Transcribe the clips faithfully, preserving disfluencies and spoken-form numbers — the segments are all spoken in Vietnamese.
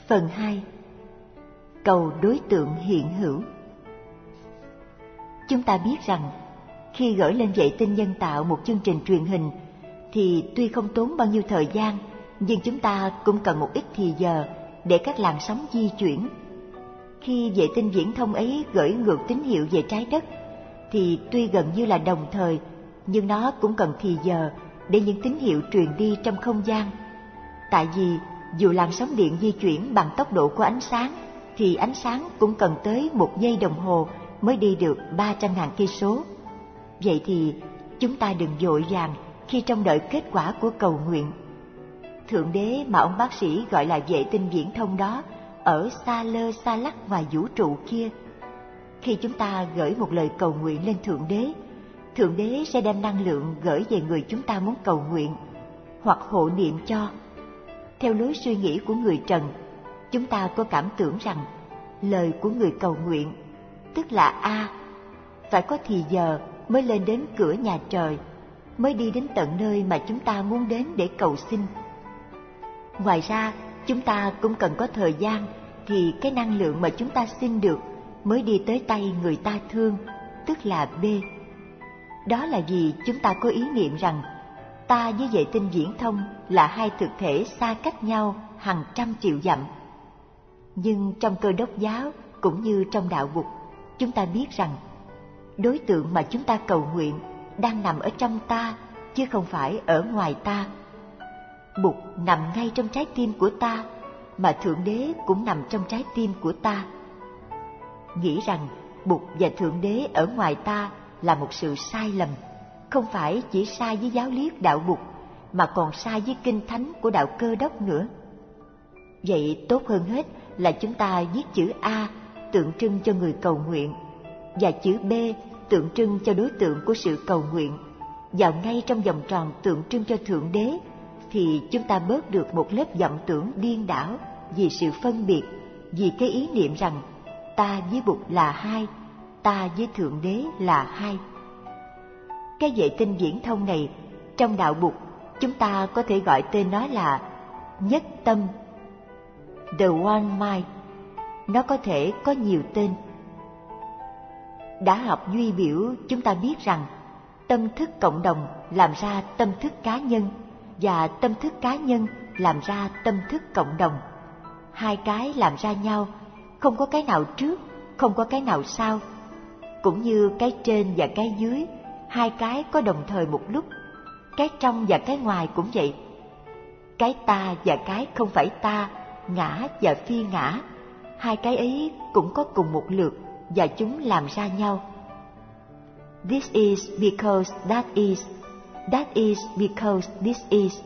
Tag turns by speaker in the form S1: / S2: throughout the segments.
S1: Phần hai. Cầu đối tượng hiện hữu. Chúng ta biết rằng khi gửi lên vệ tinh nhân tạo một chương trình truyền hình thì tuy không tốn bao nhiêu thời gian, nhưng chúng ta cũng cần một ít thì giờ để các làn sóng di chuyển. Khi vệ tinh viễn thông ấy gửi ngược tín hiệu về trái đất thì tuy gần như là đồng thời, nhưng nó cũng cần thì giờ để những tín hiệu truyền đi trong không gian. Tại vì dù làn sóng điện di chuyển bằng tốc độ của ánh sáng thì ánh sáng cũng cần tới một giây đồng hồ mới đi được ba trăm nghìn cây số. Vậy thì chúng ta đừng vội vàng khi trông đợi kết quả của cầu nguyện. Thượng đế mà ông bác sĩ gọi là vệ tinh viễn thông đó ở xa lơ xa lắc ngoài vũ trụ kia. Khi chúng ta gửi một lời cầu nguyện lên Thượng đế, Thượng đế sẽ đem năng lượng gửi về người chúng ta muốn cầu nguyện hoặc hộ niệm cho. Theo lối suy nghĩ của người trần, chúng ta có cảm tưởng rằng lời của người cầu nguyện, tức là A, phải có thì giờ mới lên đến cửa nhà trời, mới đi đến tận nơi mà chúng ta muốn đến để cầu xin. Ngoài ra, chúng ta cũng cần có thời gian thì cái năng lượng mà chúng ta xin được mới đi tới tay người ta thương, tức là B. Đó là vì chúng ta có ý niệm rằng ta với vệ tinh viễn thông là hai thực thể xa cách nhau hàng trăm triệu dặm. Nhưng trong Cơ Đốc giáo cũng như trong đạo Bụt, chúng ta biết rằng đối tượng mà chúng ta cầu nguyện đang nằm ở trong ta chứ không phải ở ngoài ta. Bụt nằm ngay trong trái tim của ta, mà Thượng Đế cũng nằm trong trái tim của ta. Nghĩ rằng Bụt và Thượng Đế ở ngoài ta là một sự sai lầm, không phải chỉ sai với giáo lý đạo Bụt mà còn sai với kinh thánh của đạo Cơ Đốc nữa. Vậy tốt hơn hết là chúng ta viết chữ A tượng trưng cho người cầu nguyện và chữ B tượng trưng cho đối tượng của sự cầu nguyện vào ngay trong vòng tròn tượng trưng cho Thượng Đế, thì chúng ta bớt được một lớp vọng tưởng điên đảo vì sự phân biệt, vì cái ý niệm rằng ta với Bụt là hai, ta với Thượng Đế là hai. Cái vệ tinh viễn thông này, trong đạo Bụt, chúng ta có thể gọi tên nó là nhất tâm, the one mind. Nó có thể có nhiều tên. Đã học duy biểu, chúng ta biết rằng tâm thức cộng đồng làm ra tâm thức cá nhân, và tâm thức cá nhân làm ra tâm thức cộng đồng. Hai cái làm ra nhau, không có cái nào trước, không có cái nào sau. Cũng như cái trên và cái dưới, hai cái có đồng thời một lúc. Cái trong và cái ngoài cũng vậy. Cái ta và cái không phải ta, ngã và phi ngã, hai cái ấy cũng có cùng một lượt và chúng làm ra nhau. This is because that is, that is because this is.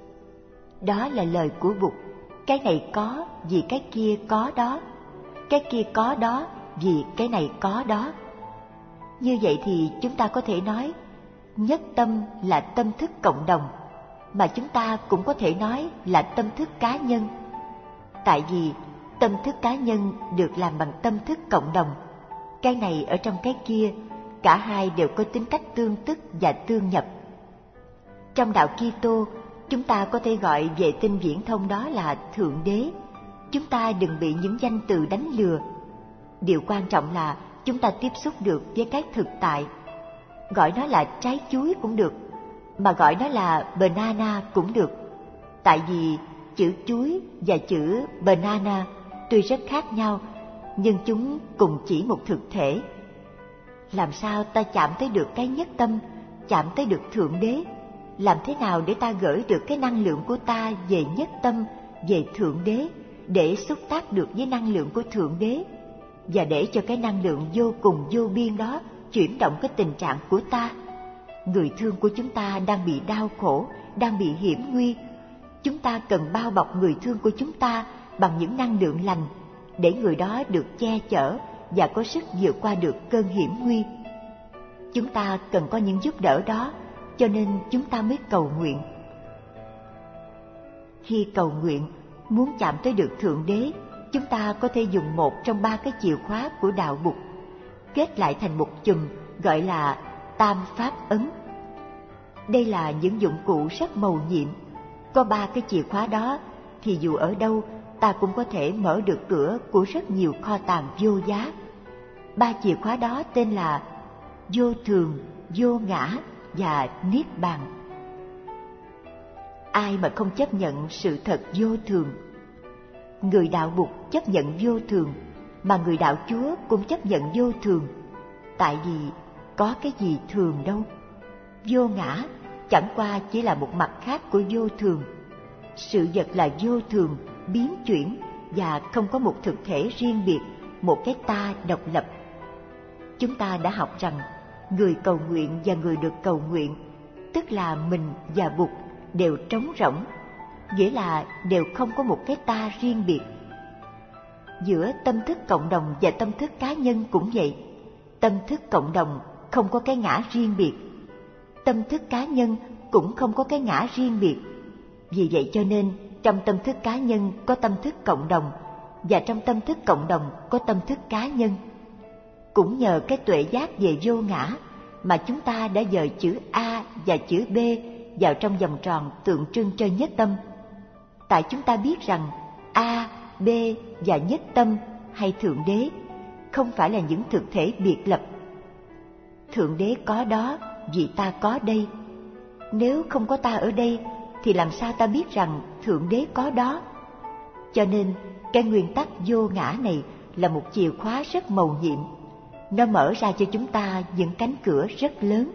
S1: Đó là lời của Bụt. Cái này có vì cái kia có đó, cái kia có đó vì cái này có đó. Như vậy thì chúng ta có thể nói nhất tâm là tâm thức cộng đồng, mà chúng ta cũng có thể nói là tâm thức cá nhân. Tại vì tâm thức cá nhân được làm bằng tâm thức cộng đồng. Cái này ở trong cái kia, cả hai đều có tính cách tương tức và tương nhập. Trong đạo Kitô, chúng ta có thể gọi vệ tinh viễn thông đó là Thượng Đế. Chúng ta đừng bị những danh từ đánh lừa. Điều quan trọng là chúng ta tiếp xúc được với cái thực tại. Gọi nó là trái chuối cũng được, mà gọi nó là banana cũng được. Tại vì chữ chuối và chữ banana tuy rất khác nhau, nhưng chúng cùng chỉ một thực thể. Làm sao ta chạm tới được cái nhất tâm, chạm tới được Thượng Đế? Làm thế nào để ta gửi được cái năng lượng của ta về nhất tâm, về Thượng Đế, để xúc tác được với năng lượng của Thượng Đế, và để cho cái năng lượng vô cùng vô biên đó chuyển động cái tình trạng của ta? Người thương của chúng ta đang bị đau khổ, đang bị hiểm nguy. Chúng ta cần bao bọc người thương của chúng ta bằng những năng lượng lành, để người đó được che chở và có sức vượt qua được cơn hiểm nguy. Chúng ta cần có những giúp đỡ đó, cho nên chúng ta mới cầu nguyện. Khi cầu nguyện, muốn chạm tới được Thượng Đế, chúng ta có thể dùng một trong ba cái chìa khóa của đạo Bụt, kết lại thành một chùm gọi là Tam Pháp Ấn. Đây là những dụng cụ rất mầu nhiệm. Có ba cái chìa khóa đó thì dù ở đâu ta cũng có thể mở được cửa của rất nhiều kho tàng vô giá. Ba chìa khóa đó tên là vô thường, vô ngã và niết bàn. Ai mà không chấp nhận sự thật vô thường? Người đạo Bụt chấp nhận vô thường, mà người đạo Chúa cũng chấp nhận vô thường. Tại vì có cái gì thường đâu. Vô ngã chẳng qua chỉ là một mặt khác của vô thường. Sự vật là vô thường, biến chuyển và không có một thực thể riêng biệt, một cái ta độc lập. Chúng ta đã học rằng người cầu nguyện và người được cầu nguyện, tức là mình và Bụt, đều trống rỗng, nghĩa là đều không có một cái ta riêng biệt. Giữa tâm thức cộng đồng và tâm thức cá nhân cũng vậy. Tâm thức cộng đồng không có cái ngã riêng biệt, tâm thức cá nhân cũng không có cái ngã riêng biệt. Vì vậy cho nên trong tâm thức cá nhân có tâm thức cộng đồng, và trong tâm thức cộng đồng có tâm thức cá nhân. Cũng nhờ cái tuệ giác về vô ngã mà chúng ta đã dời chữ A và chữ B vào trong vòng tròn tượng trưng cho nhất tâm. Tại chúng ta biết rằng A, B và nhất tâm hay Thượng Đế không phải là những thực thể biệt lập. Thượng Đế có đó vì ta có đây. Nếu không có ta ở đây thì làm sao ta biết rằng Thượng Đế có đó? Cho nên cái nguyên tắc vô ngã này là một chìa khóa rất mầu nhiệm. Nó mở ra cho chúng ta những cánh cửa rất lớn.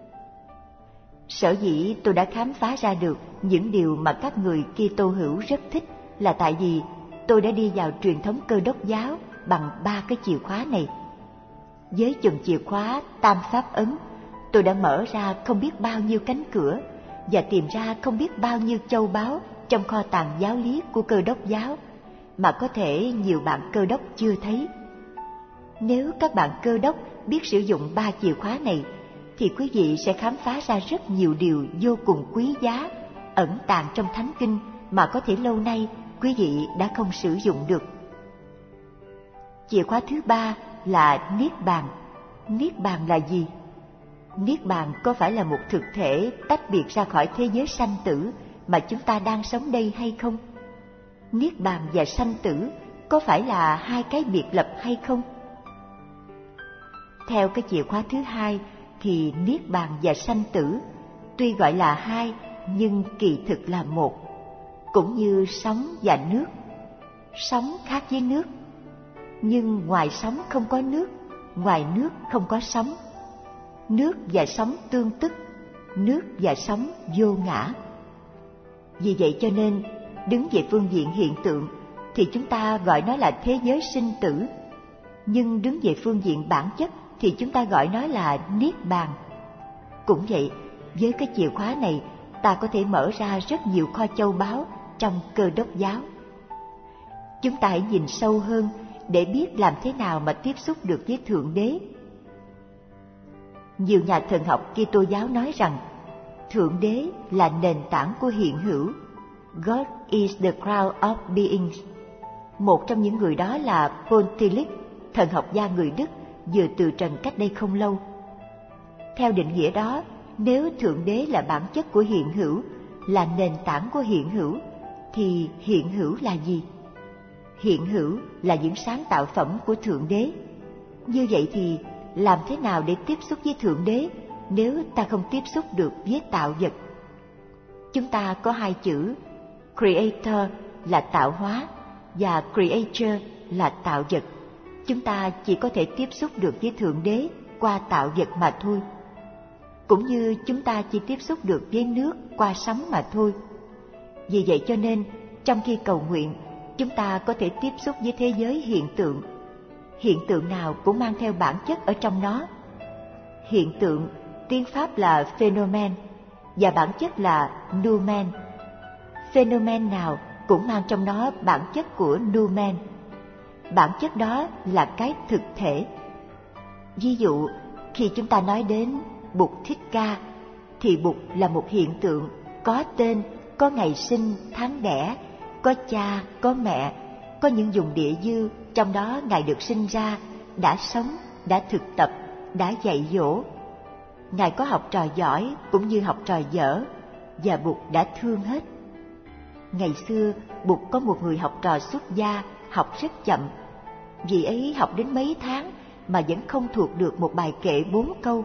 S1: Sở dĩ tôi đã khám phá ra được những điều mà các người Kitô hữu rất thích là tại vì tôi đã đi vào truyền thống Cơ Đốc giáo bằng ba cái chìa khóa này. Với chùm chìa khóa Tam Pháp Ấn, tôi đã mở ra không biết bao nhiêu cánh cửa và tìm ra không biết bao nhiêu châu báu trong kho tàng giáo lý của Cơ Đốc giáo mà có thể nhiều bạn Cơ Đốc chưa thấy. Nếu các bạn Cơ Đốc biết sử dụng ba chìa khóa này, thì quý vị sẽ khám phá ra rất nhiều điều vô cùng quý giá ẩn tàng trong Thánh Kinh mà có thể lâu nay quý vị đã không sử dụng được. Chìa khóa thứ ba là Niết Bàn. Niết Bàn là gì? Niết Bàn có phải là một thực thể tách biệt ra khỏi thế giới sanh tử mà chúng ta đang sống đây hay không? Niết Bàn và sanh tử có phải là hai cái biệt lập hay không? Theo cái chìa khóa thứ hai thì Niết Bàn và sanh tử tuy gọi là hai nhưng kỳ thực là một, cũng như sóng và nước. Sóng khác với nước, nhưng ngoài sóng không có nước, ngoài nước không có sóng. Nước và sóng tương tức, nước và sóng vô ngã. Vì vậy cho nên, đứng về phương diện hiện tượng thì chúng ta gọi nó là thế giới sinh tử, nhưng đứng về phương diện bản chất thì chúng ta gọi nó là Niết Bàn. Cũng vậy, với cái chìa khóa này, ta có thể mở ra rất nhiều kho châu báu trong Cơ Đốc giáo. Chúng ta hãy nhìn sâu hơn để biết làm thế nào mà tiếp xúc được với Thượng Đế. Nhiều nhà thần học Kitô giáo nói rằng Thượng Đế là nền tảng của hiện hữu. God is the crown of beings. Một trong những người đó là Paul Tillich, thần học gia người Đức, vừa từ trần cách đây không lâu. Theo định nghĩa đó, nếu Thượng Đế là bản chất của hiện hữu, là nền tảng của hiện hữu, thì hiện hữu là gì? Hiện hữu là những sáng tạo phẩm của Thượng Đế. Như vậy thì làm thế nào để tiếp xúc với Thượng Đế nếu ta không tiếp xúc được với tạo vật? Chúng ta có hai chữ Creator là tạo hóa và Creature là tạo vật. Chúng ta chỉ có thể tiếp xúc được với Thượng Đế qua tạo vật mà thôi. Cũng như chúng ta chỉ tiếp xúc được với nước qua sóng mà thôi. Vì vậy cho nên, trong khi cầu nguyện, chúng ta có thể tiếp xúc với thế giới hiện tượng. Hiện tượng nào cũng mang theo bản chất ở trong nó. Hiện tượng, tiếng Pháp là phenomen, và bản chất là noumen. Phenomen nào cũng mang trong nó bản chất của noumen. Bản chất đó là cái thực thể. Ví dụ, khi chúng ta nói đến Bụt Thích Ca, thì Bụt là một hiện tượng, có tên, có ngày sinh, tháng đẻ, có cha, có mẹ, có những vùng địa dư, trong đó Ngài được sinh ra, đã sống, đã thực tập, đã dạy dỗ. Ngài có học trò giỏi cũng như học trò dở, và Bụt đã thương hết. Ngày xưa, Bụt có một người học trò xuất gia, học rất chậm. Vị ấy học đến mấy tháng mà vẫn không thuộc được một bài kệ bốn câu.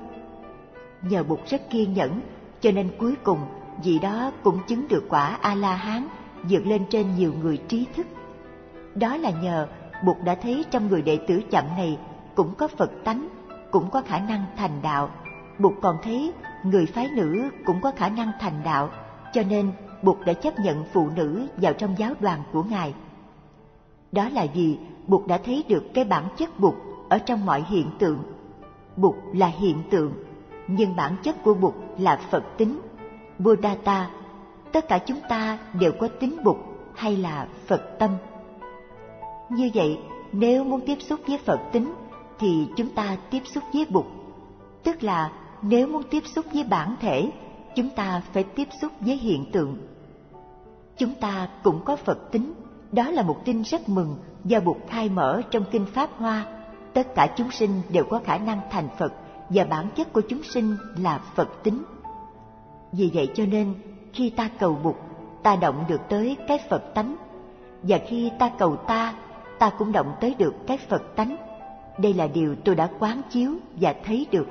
S1: Nhờ Bụt rất kiên nhẫn, cho nên cuối cùng vị đó cũng chứng được quả A-la-hán, vượt lên trên nhiều người trí thức. Đó là nhờ Bụt đã thấy trong người đệ tử chậm này cũng có Phật tánh, cũng có khả năng thành đạo. Bụt còn thấy người phái nữ cũng có khả năng thành đạo, cho nên Bụt đã chấp nhận phụ nữ vào trong giáo đoàn của Ngài. Đó là vì Bụt đã thấy được cái bản chất Bụt ở trong mọi hiện tượng. Bụt là hiện tượng, nhưng bản chất của Bụt là Phật tính, Buddhata. Tất cả chúng ta đều có tính Bụt hay là Phật tâm. Như vậy, nếu muốn tiếp xúc với Phật tính thì chúng ta tiếp xúc với Bụt. Tức là nếu muốn tiếp xúc với bản thể, chúng ta phải tiếp xúc với hiện tượng. Chúng ta cũng có Phật tính. Đó là một tin rất mừng do Bụt khai mở trong Kinh Pháp Hoa. Tất cả chúng sinh đều có khả năng thành Phật, và bản chất của chúng sinh là Phật tính. Vì vậy cho nên, khi ta cầu Bụt, ta động được tới cái Phật tánh. Và khi ta cầu ta, ta cũng động tới được cái Phật tánh. Đây là điều tôi đã quán chiếu và thấy được.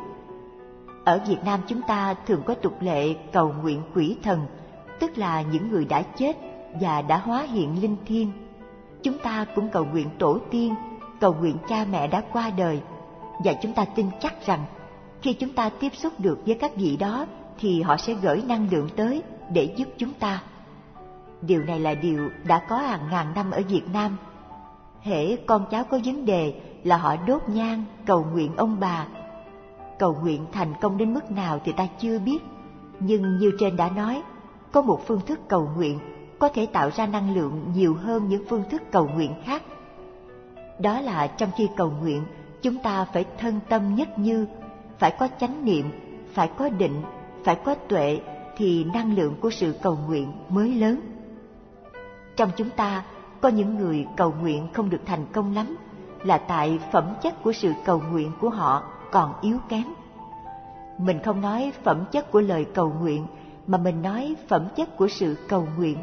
S1: Ở Việt Nam chúng ta thường có tục lệ cầu nguyện quỷ thần, tức là những người đã chết và đã hóa hiện linh thiêng. Chúng ta cũng cầu nguyện tổ tiên, cầu nguyện cha mẹ đã qua đời. Và chúng ta tin chắc rằng khi chúng ta tiếp xúc được với các vị đó thì họ sẽ gửi năng lượng tới để giúp chúng ta. Điều này là điều đã có hàng ngàn năm ở Việt Nam. Hễ con cháu có vấn đề là họ đốt nhang cầu nguyện ông bà. Cầu nguyện thành công đến mức nào thì ta chưa biết, nhưng như trên đã nói, có một phương thức cầu nguyện có thể tạo ra năng lượng nhiều hơn những phương thức cầu nguyện khác. Đó là trong khi cầu nguyện, chúng ta phải thân tâm nhất như, phải có chánh niệm, phải có định, phải có tuệ, thì năng lượng của sự cầu nguyện mới lớn. Trong chúng ta, có những người cầu nguyện không được thành công lắm, là tại phẩm chất của sự cầu nguyện của họ còn yếu kém. Mình không nói phẩm chất của lời cầu nguyện, mà mình nói phẩm chất của sự cầu nguyện.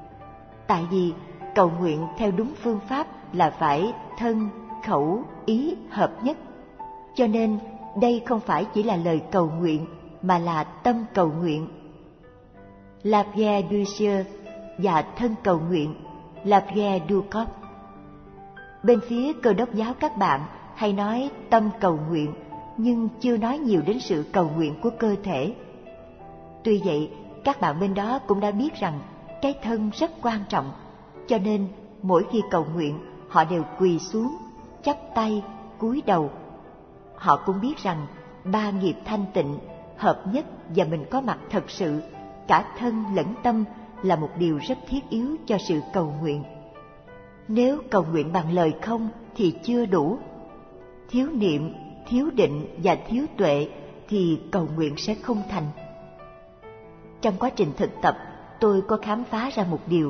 S1: Tại vì cầu nguyện theo đúng phương pháp là phải thân, khẩu, ý hợp nhất. Cho nên đây không phải chỉ là lời cầu nguyện, mà là tâm cầu nguyện. La vie du Dieu và thân cầu nguyện, la vie du corps. Bên phía Cơ Đốc giáo các bạn hay nói tâm cầu nguyện, nhưng chưa nói nhiều đến sự cầu nguyện của cơ thể. Tuy vậy, các bạn bên đó cũng đã biết rằng cái thân rất quan trọng, cho nên mỗi khi cầu nguyện, họ đều quỳ xuống, chắp tay, cúi đầu. Họ cũng biết rằng ba nghiệp thanh tịnh, hợp nhất và mình có mặt thật sự, cả thân lẫn tâm là một điều rất thiết yếu cho sự cầu nguyện. Nếu cầu nguyện bằng lời không thì chưa đủ. Thiếu niệm, thiếu định và thiếu tuệ thì cầu nguyện sẽ không thành. Trong quá trình thực tập, tôi có khám phá ra một điều.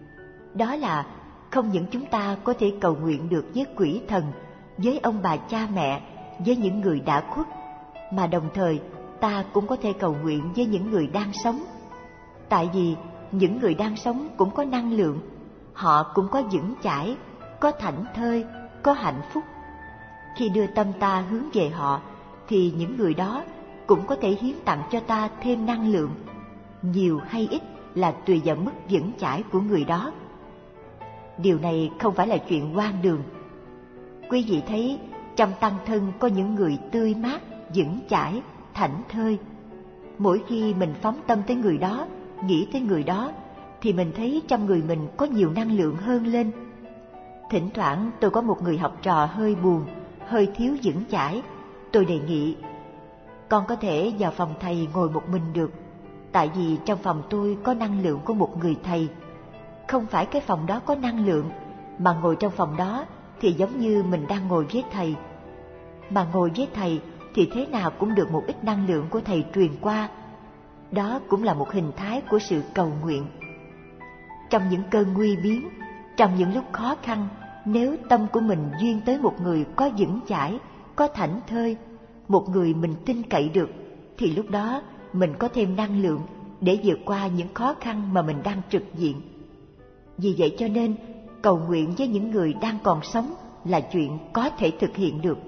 S1: Đó là không những chúng ta có thể cầu nguyện được với quỷ thần, với ông bà cha mẹ, với những người đã khuất, mà đồng thời ta cũng có thể cầu nguyện với những người đang sống. Tại vì những người đang sống cũng có năng lượng, họ cũng có vững chãi, có thảnh thơi, có hạnh phúc. Khi đưa tâm ta hướng về họ, thì những người đó cũng có thể hiến tặng cho ta thêm năng lượng. Nhiều hay ít là tùy vào mức vững chãi của người đó. Điều này không phải là chuyện hoang đường. Quý vị thấy trong tăng thân có những người tươi mát, vững chãi, thảnh thơi. Mỗi khi mình phóng tâm tới người đó, nghĩ tới người đó, thì mình thấy trong người mình có nhiều năng lượng hơn lên. Thỉnh thoảng tôi có một người học trò hơi buồn, hơi thiếu vững chãi. Tôi đề nghị, con có thể vào phòng thầy ngồi một mình được, tại vì trong phòng tôi có năng lượng của một người thầy. Không phải cái phòng đó có năng lượng, mà ngồi trong phòng đó thì giống như mình đang ngồi với thầy. Mà ngồi với thầy thì thế nào cũng được một ít năng lượng của thầy truyền qua. Đó cũng là một hình thái của sự cầu nguyện. Trong những cơn nguy biến, trong những lúc khó khăn, nếu tâm của mình duyên tới một người có vững chãi, có thảnh thơi, một người mình tin cậy được, thì lúc đó mình có thêm năng lượng để vượt qua những khó khăn mà mình đang trực diện. Vì vậy cho nên, cầu nguyện với những người đang còn sống là chuyện có thể thực hiện được.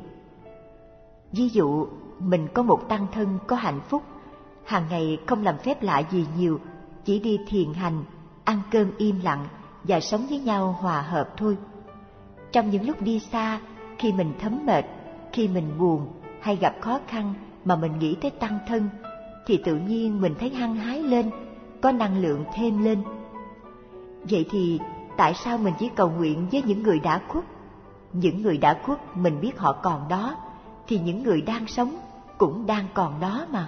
S1: Ví dụ, mình có một tăng thân có hạnh phúc, hàng ngày không làm phép lạ gì nhiều, chỉ đi thiền hành, ăn cơm im lặng và sống với nhau hòa hợp thôi. Trong những lúc đi xa, khi mình thấm mệt, khi mình buồn hay gặp khó khăn mà mình nghĩ tới tăng thân, thì tự nhiên mình thấy hăng hái lên, có năng lượng thêm lên. Vậy thì tại sao mình chỉ cầu nguyện với những người đã khuất? Những người đã khuất mình biết họ còn đó, thì những người đang sống cũng đang còn đó mà.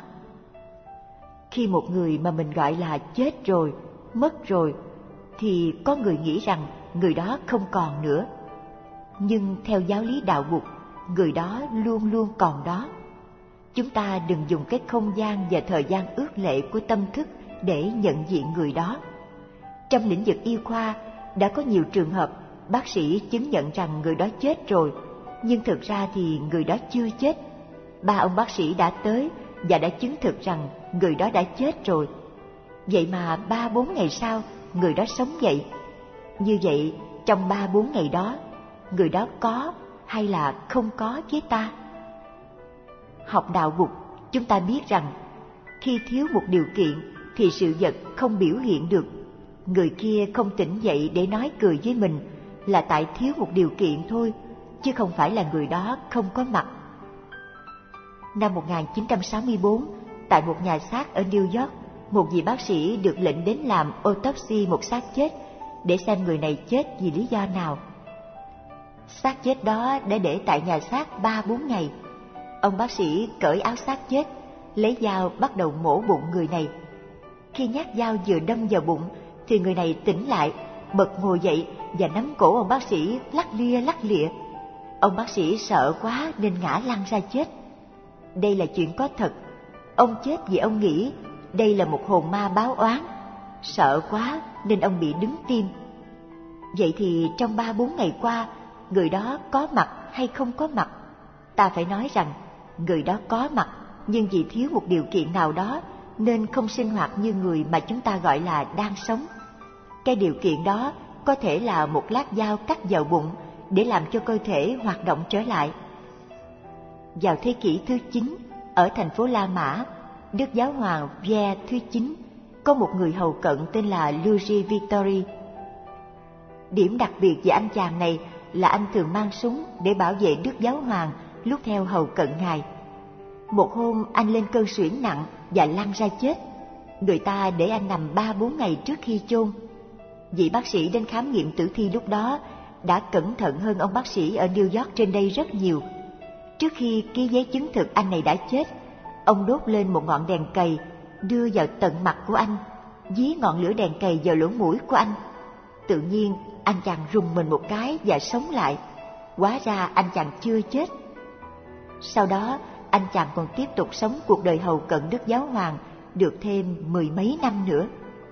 S1: Khi một người mà mình gọi là chết rồi, mất rồi, thì có người nghĩ rằng người đó không còn nữa. Nhưng theo giáo lý đạo Bụt, người đó luôn luôn còn đó. Chúng ta đừng dùng cái không gian và thời gian ước lệ của tâm thức để nhận diện người đó. Trong lĩnh vực y khoa, đã có nhiều trường hợp bác sĩ chứng nhận rằng người đó chết rồi, nhưng thực ra thì người đó chưa chết. Ba ông bác sĩ đã tới và đã chứng thực rằng người đó đã chết rồi. Vậy mà ba bốn ngày sau, người đó sống dậy. Như vậy, trong ba bốn ngày đó, người đó có hay là không có với ta? Học đạo Bụt, chúng ta biết rằng khi thiếu một điều kiện thì sự vật không biểu hiện được. Người kia không tỉnh dậy để nói cười với mình là tại thiếu một điều kiện thôi, chứ không phải là người đó không có mặt. Năm một nghìn chín trăm sáu mươi tư, tại một nhà xác ở New York, một vị bác sĩ được lệnh đến làm autopsy một xác chết để xem người này chết vì lý do nào. Xác chết đó đã để tại nhà xác ba bốn ngày. Ông bác sĩ cởi áo xác chết, lấy dao bắt đầu mổ bụng người này. Khi nhát dao vừa đâm vào bụng thì người này tỉnh lại, bật ngồi dậy và nắm cổ ông bác sĩ lắc lia lắc lịa. Ông bác sĩ sợ quá nên ngã lăn ra chết. Đây là chuyện có thật. Ông chết vì ông nghĩ đây là một hồn ma báo oán. Sợ quá nên ông bị đứng tim. Vậy thì trong ba bốn ngày qua, người đó có mặt hay không có mặt? Ta phải nói rằng người đó có mặt, nhưng vì thiếu một điều kiện nào đó nên không sinh hoạt như người mà chúng ta gọi là đang sống. Cái điều kiện đó có thể là một lát dao cắt vào bụng để làm cho cơ thể hoạt động trở lại. Vào thế kỷ thứ chín, ở thành phố La Mã, Đức Giáo hoàng Pierre thứ chín có một người hầu cận tên là Luigi Vittori. Điểm đặc biệt về anh chàng này là anh thường mang súng để bảo vệ Đức Giáo hoàng lúc theo hầu cận ngài. Một hôm anh lên cơn suyễn nặng và lăn ra chết. Người ta để anh nằm ba bốn ngày trước khi chôn. Vị bác sĩ đến khám nghiệm tử thi lúc đó đã cẩn thận hơn ông bác sĩ ở New York trên đây rất nhiều. Trước khi ký giấy chứng thực anh này đã chết, ông đốt lên một ngọn đèn cầy đưa vào tận mặt của anh, dí ngọn lửa đèn cầy vào lỗ mũi của anh. Tự nhiên anh chàng rùng mình một cái và sống lại. Hóa ra anh chàng chưa chết. Sau đó anh chàng còn tiếp tục sống cuộc đời hầu cận Đức Giáo hoàng được thêm mười mấy năm nữa.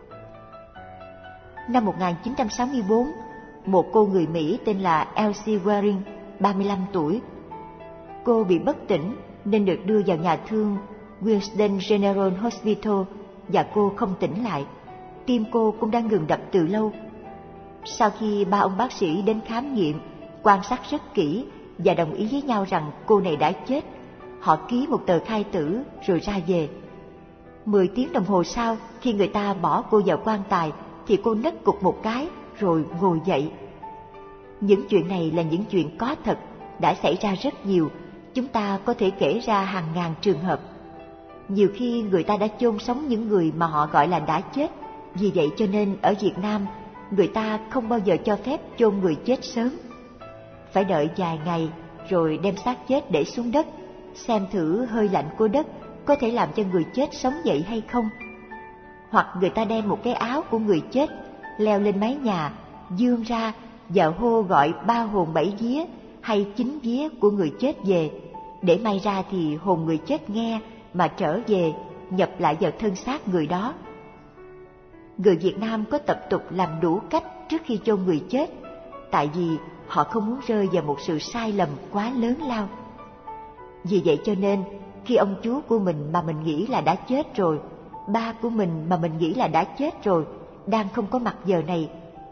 S1: Năm một nghìn chín trăm sáu mươi tư, một cô người Mỹ tên là Elsie Waring, ba mươi lăm tuổi. Cô bị bất tỉnh nên được đưa vào nhà thương Wilson General Hospital và cô không tỉnh lại. Tim cô cũng đã ngừng đập từ lâu. Sau khi ba ông bác sĩ đến khám nghiệm, quan sát rất kỹ và đồng ý với nhau rằng cô này đã chết, họ ký một tờ khai tử rồi ra về. Mười tiếng đồng hồ sau, khi người ta bỏ cô vào quan tài, thì cô nấc cục một cái rồi ngồi dậy. Những chuyện này là những chuyện có thật, đã xảy ra rất nhiều. Chúng ta có thể kể ra hàng ngàn trường hợp. Nhiều khi người ta đã chôn sống những người mà họ gọi là đã chết. Vì vậy cho nên ở Việt Nam, người ta không bao giờ cho phép chôn người chết sớm. Phải đợi vài ngày rồi đem xác chết để xuống đất, xem thử hơi lạnh của đất có thể làm cho người chết sống dậy hay không. Hoặc người ta đem một cái áo của người chết leo lên mái nhà, vươn ra và hô gọi ba hồn bảy vía hay chín vía của người chết về, để may ra thì hồn người chết nghe mà trở về, nhập lại vào thân xác người đó. Người Việt Nam có tập tục làm đủ cách trước khi chôn người chết, tại vì họ không muốn rơi vào một sự sai lầm quá lớn lao. Vì vậy cho nên, khi ông chú của mình mà mình nghĩ là đã chết rồi, ba của mình mà mình nghĩ là đã chết rồi, đang không có mặt giờ này,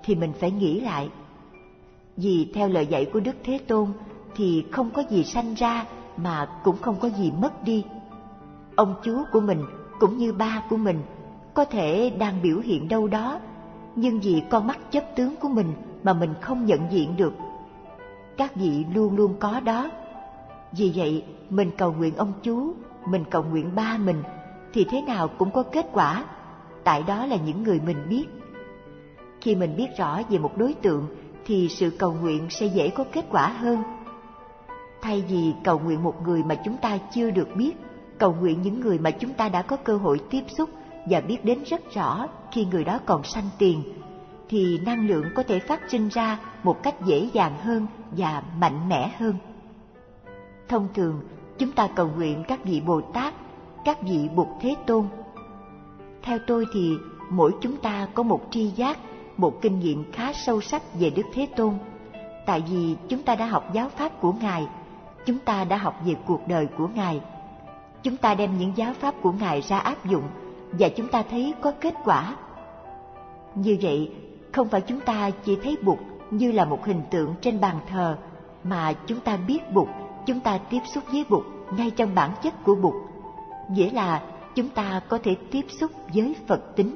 S1: thì mình phải nghĩ lại. Vì theo lời dạy của Đức Thế Tôn thì không có gì sanh ra mà cũng không có gì mất đi. Ông chú của mình cũng như ba của mình có thể đang biểu hiện đâu đó, nhưng vì con mắt chấp tướng của mình mà mình không nhận diện được. Các vị luôn luôn có đó. Vì vậy, mình cầu nguyện ông chú, mình cầu nguyện ba mình, thì thế nào cũng có kết quả, tại đó là những người mình biết. Khi mình biết rõ về một đối tượng, thì sự cầu nguyện sẽ dễ có kết quả hơn. Thay vì cầu nguyện một người mà chúng ta chưa được biết, cầu nguyện những người mà chúng ta đã có cơ hội tiếp xúc và biết đến rất rõ khi người đó còn sanh tiền, thì năng lượng có thể phát sinh ra một cách dễ dàng hơn và mạnh mẽ hơn. Thông thường, chúng ta cầu nguyện các vị Bồ Tát, các vị Bụt Thế Tôn. Theo tôi thì mỗi chúng ta có một tri giác, một kinh nghiệm khá sâu sắc về Đức Thế Tôn. Tại vì chúng ta đã học giáo pháp của Ngài, chúng ta đã học về cuộc đời của Ngài. Chúng ta đem những giáo pháp của Ngài ra áp dụng và chúng ta thấy có kết quả. Như vậy, không phải chúng ta chỉ thấy Bụt như là một hình tượng trên bàn thờ, mà chúng ta biết Bụt, chúng ta tiếp xúc với Bụt ngay trong bản chất của Bụt. Nghĩa là chúng ta có thể tiếp xúc với Phật tính.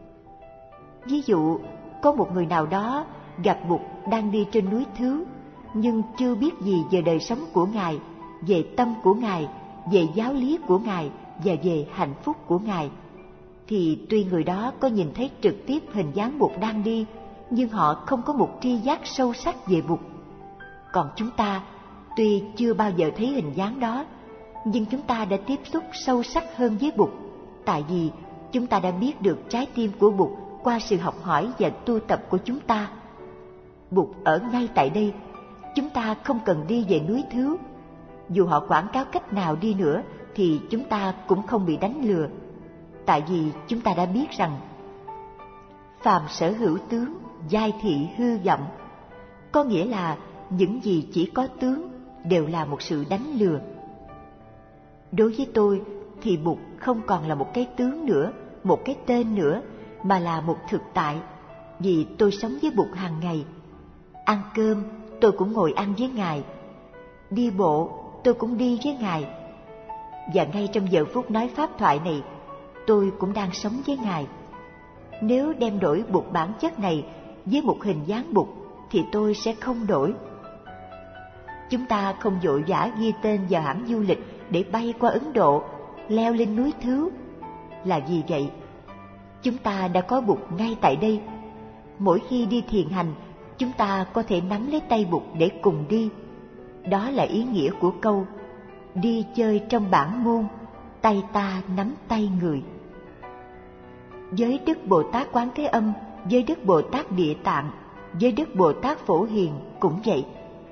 S1: Ví dụ, có một người nào đó gặp Bụt đang đi trên núi Thứ, nhưng chưa biết gì về đời sống của Ngài, về tâm của Ngài, về giáo lý của Ngài và về hạnh phúc của Ngài, thì tuy người đó có nhìn thấy trực tiếp hình dáng Bụt đang đi, nhưng họ không có một tri giác sâu sắc về Bụt. Còn chúng ta, tuy chưa bao giờ thấy hình dáng đó, nhưng chúng ta đã tiếp xúc sâu sắc hơn với Bụt, tại vì chúng ta đã biết được trái tim của Bụt qua sự học hỏi và tu tập của chúng ta. Bụt ở ngay tại đây, chúng ta không cần đi về núi Thứ. Dù họ quảng cáo cách nào đi nữa thì chúng ta cũng không bị đánh lừa, tại vì chúng ta đã biết rằng phàm sở hữu tướng, giai thị hư vọng, có nghĩa là những gì chỉ có tướng đều là một sự đánh lừa. Đối với tôi thì Bụt không còn là một cái tướng nữa, một cái tên nữa, mà là một thực tại, vì tôi sống với Bụt hàng ngày. Ăn cơm, tôi cũng ngồi ăn với Ngài. Đi bộ, tôi cũng đi với Ngài. Và ngay trong giờ phút nói pháp thoại này, tôi cũng đang sống với Ngài. Nếu đem đổi Bụt bản chất này với một hình dáng Bụt, thì tôi sẽ không đổi. Chúng ta không vội vã ghi tên vào hãng du lịch để bay qua Ấn Độ, leo lên núi Thứ. Là vì vậy, chúng ta đã có Bụt ngay tại đây. Mỗi khi đi thiền hành, chúng ta có thể nắm lấy tay Bụt để cùng đi. Đó là ý nghĩa của câu đi chơi trong bản môn, tay ta nắm tay người. Với Đức Bồ Tát Quán Thế Âm, với Đức Bồ Tát Địa Tạng, với Đức Bồ Tát Phổ Hiền cũng vậy.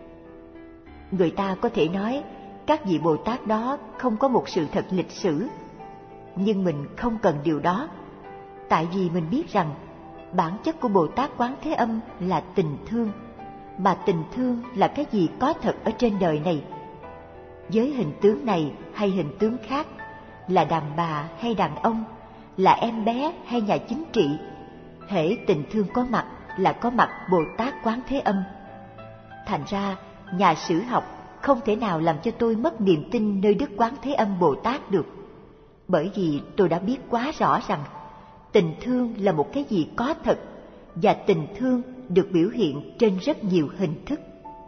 S1: Người ta có thể nói các vị Bồ Tát đó không có một sự thật lịch sử, nhưng mình không cần điều đó, tại vì mình biết rằng bản chất của Bồ Tát Quán Thế Âm là tình thương, mà tình thương là cái gì có thật ở trên đời này. Với hình tướng này hay hình tướng khác, là đàn bà hay đàn ông, là em bé hay nhà chính trị, hễ tình thương có mặt là có mặt Bồ Tát Quán Thế Âm. Thành ra, nhà sử học không thể nào làm cho tôi mất niềm tin nơi Đức Quán Thế Âm Bồ Tát được, bởi vì tôi đã biết quá rõ rằng tình thương là một cái gì có thật, và tình thương được biểu hiện trên rất nhiều hình thức.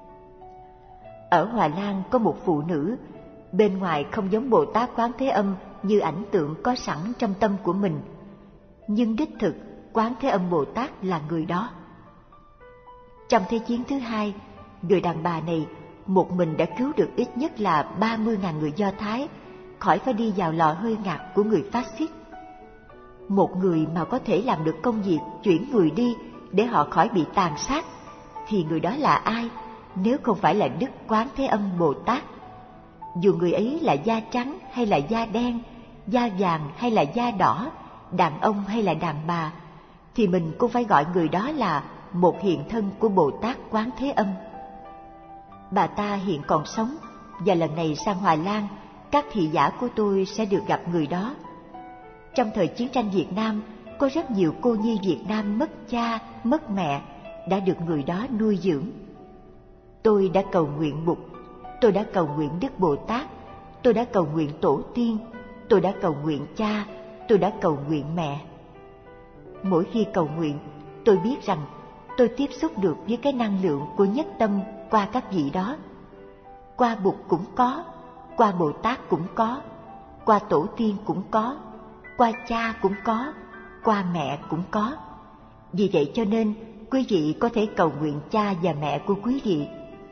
S1: Ở Hòa Lan có một phụ nữ, bên ngoài không giống Bồ Tát Quán Thế Âm như ảnh tượng có sẵn trong tâm của mình, nhưng đích thực Quán Thế Âm Bồ Tát là người đó. Trong Thế chiến thứ hai, người đàn bà này một mình đã cứu được ít nhất là ba mươi nghìn người Do Thái khỏi phải đi vào lò hơi ngạt của người phát xít. Một người mà có thể làm được công việc chuyển người đi để họ khỏi bị tàn sát, thì người đó là ai nếu không phải là Đức Quán Thế Âm Bồ Tát? Dù người ấy là da trắng hay là da đen, da vàng hay là da đỏ, đàn ông hay là đàn bà, thì mình cũng phải gọi người đó là một hiện thân của Bồ Tát Quán Thế Âm. Bà ta hiện còn sống, và lần này sang Hòa Lan, các thị giả của tôi sẽ được gặp người đó. Trong thời chiến tranh Việt Nam, có rất nhiều cô nhi Việt Nam mất cha, mất mẹ, đã được người đó nuôi dưỡng. Tôi đã cầu nguyện Bụt, tôi đã cầu nguyện Đức Bồ Tát, tôi đã cầu nguyện Tổ tiên, tôi đã cầu nguyện cha, tôi đã cầu nguyện mẹ. Mỗi khi cầu nguyện, tôi biết rằng tôi tiếp xúc được với cái năng lượng của nhất tâm qua các vị đó. Qua Bụt cũng có, qua Bồ Tát cũng có, qua Tổ tiên cũng có, qua cha cũng có, qua mẹ cũng có. Vì vậy cho nên, quý vị có thể cầu nguyện cha và mẹ của quý vị.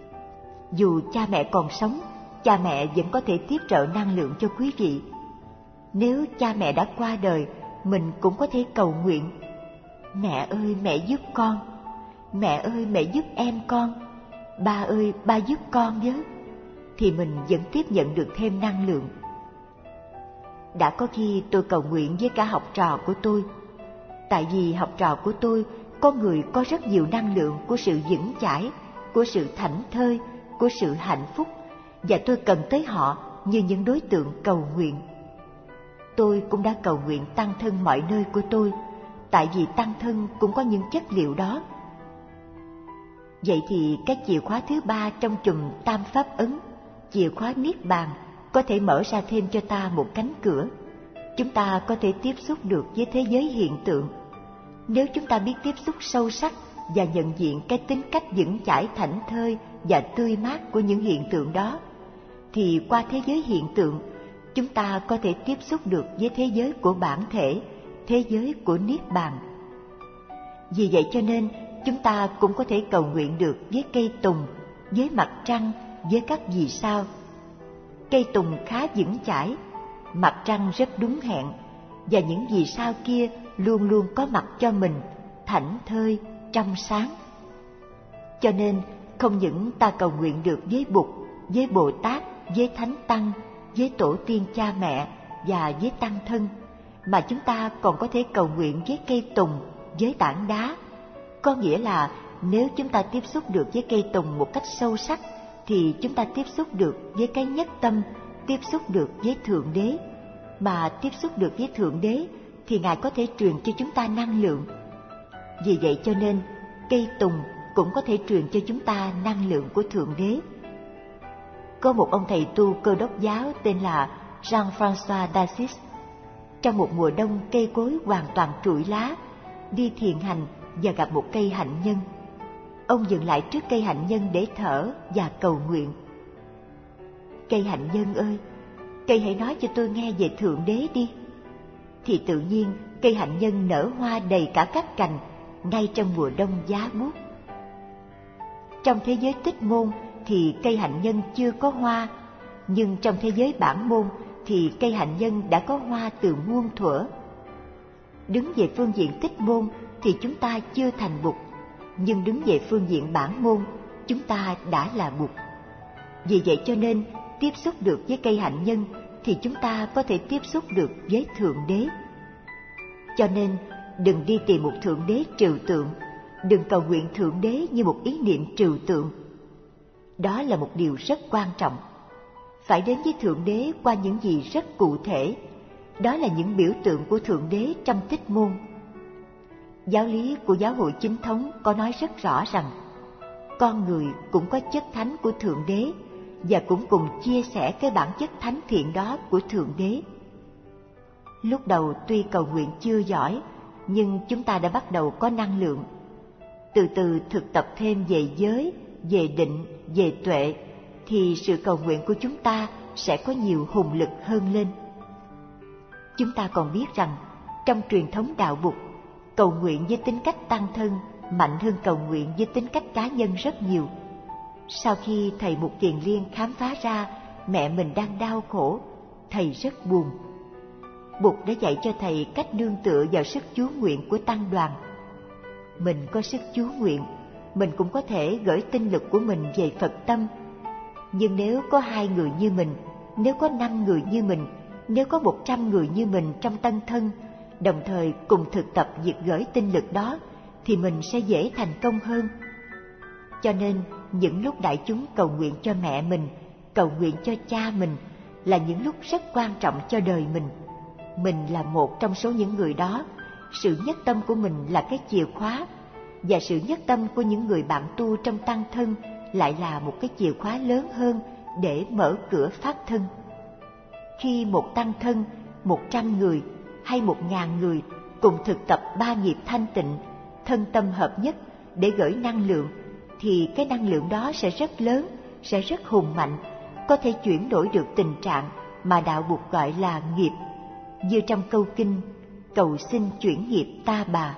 S1: Dù cha mẹ còn sống, cha mẹ vẫn có thể tiếp trợ năng lượng cho quý vị. Nếu cha mẹ đã qua đời, mình cũng có thể cầu nguyện: mẹ ơi, mẹ giúp con, mẹ ơi, mẹ giúp em con, ba ơi, ba giúp con với. Thì mình vẫn tiếp nhận được thêm năng lượng. Đã có khi tôi cầu nguyện với cả học trò của tôi, tại vì học trò của tôi có người có rất nhiều năng lượng của sự vững chãi, của sự thảnh thơi, của sự hạnh phúc, và tôi cần tới họ như những đối tượng cầu nguyện. Tôi cũng đã cầu nguyện tăng thân mọi nơi của tôi, tại vì tăng thân cũng có những chất liệu đó. Vậy thì cái chìa khóa thứ ba trong chùm tam pháp ấn, chìa khóa Niết Bàn, có thể mở ra thêm cho ta một cánh cửa. Chúng ta có thể tiếp xúc được với thế giới hiện tượng. Nếu chúng ta biết tiếp xúc sâu sắc và nhận diện cái tính cách vững chãi, thảnh thơi và tươi mát của những hiện tượng đó, thì qua thế giới hiện tượng, chúng ta có thể tiếp xúc được với thế giới của bản thể, thế giới của Niết Bàn. Vì vậy cho nên, chúng ta cũng có thể cầu nguyện được với cây tùng, với mặt trăng, với các vì sao. Cây tùng khá vững chãi, mặt trăng rất đúng hẹn, và những vì sao kia luôn luôn có mặt cho mình, thảnh thơi, trong sáng. Cho nên, không những ta cầu nguyện được với Bụt, với Bồ Tát, với Thánh Tăng, với Tổ tiên cha mẹ và với Tăng thân, mà chúng ta còn có thể cầu nguyện với cây tùng, với tảng đá. Có nghĩa là nếu chúng ta tiếp xúc được với cây tùng một cách sâu sắc, thì chúng ta tiếp xúc được với cái nhất tâm, tiếp xúc được với Thượng Đế. Mà tiếp xúc được với Thượng Đế thì Ngài có thể truyền cho chúng ta năng lượng. Vì vậy cho nên, cây tùng cũng có thể truyền cho chúng ta năng lượng của Thượng Đế. Có một ông thầy tu Cơ Đốc giáo tên là Jean-François d'Assise. Trong một mùa đông cây cối hoàn toàn trụi lá, đi thiền hành và gặp một cây hạnh nhân. Ông dừng lại trước cây hạnh nhân để thở và cầu nguyện: cây hạnh nhân ơi, cây hãy nói cho tôi nghe về Thượng Đế đi. Thì tự nhiên cây hạnh nhân nở hoa đầy cả các cành ngay trong mùa đông giá buốt. Trong thế giới tích môn thì cây hạnh nhân chưa có hoa, nhưng trong thế giới bản môn thì cây hạnh nhân đã có hoa từ muôn thuở. Đứng về phương diện tích môn thì chúng ta chưa thành Bụt, nhưng đứng về phương diện bản môn, chúng ta đã là Bụt. Vì vậy cho nên, tiếp xúc được với cây hạnh nhân thì chúng ta có thể tiếp xúc được với Thượng Đế. Cho nên, đừng đi tìm một Thượng Đế trừu tượng, đừng cầu nguyện Thượng Đế như một ý niệm trừu tượng. Đó là một điều rất quan trọng. Phải đến với Thượng Đế qua những gì rất cụ thể. Đó là những biểu tượng của Thượng Đế trong tích môn. Giáo lý của Giáo hội Chính thống có nói rất rõ rằng con người cũng có chất thánh của Thượng Đế và cũng cùng chia sẻ cái bản chất thánh thiện đó của Thượng Đế. Lúc đầu tuy cầu nguyện chưa giỏi, nhưng chúng ta đã bắt đầu có năng lượng. Từ từ thực tập thêm về giới, về định, về tuệ, thì sự cầu nguyện của chúng ta sẽ có nhiều hùng lực hơn lên. Chúng ta còn biết rằng, trong truyền thống đạo Bụt, cầu nguyện với tính cách tăng thân mạnh hơn cầu nguyện với tính cách cá nhân rất nhiều. Sau khi thầy Mục Kiền Liên khám phá ra mẹ mình đang đau khổ, thầy rất buồn. Bụt đã dạy cho thầy cách nương tựa vào sức chú nguyện của tăng đoàn. Mình có sức chú nguyện, mình cũng có thể gửi tinh lực của mình về Phật tâm. Nhưng nếu có hai người như mình, nếu có năm người như mình, nếu có một trăm người như mình trong tăng thân, đồng thời cùng thực tập việc gửi tinh lực đó, thì mình sẽ dễ thành công hơn. Cho nên, những lúc đại chúng cầu nguyện cho mẹ mình, cầu nguyện cho cha mình là những lúc rất quan trọng cho đời mình. Mình là một trong số những người đó, sự nhất tâm của mình là cái chìa khóa. và sự nhất tâm của những người bạn tu trong tăng thân lại là một cái chìa khóa lớn hơn để mở cửa pháp thân. Khi một tăng thân, một trăm người hay một ngàn người cùng thực tập ba nghiệp thanh tịnh, thân tâm hợp nhất để gửi năng lượng, thì cái năng lượng đó sẽ rất lớn, sẽ rất hùng mạnh, có thể chuyển đổi được tình trạng mà đạo Bụt gọi là nghiệp, như trong câu kinh cầu xin chuyển nghiệp ta bà.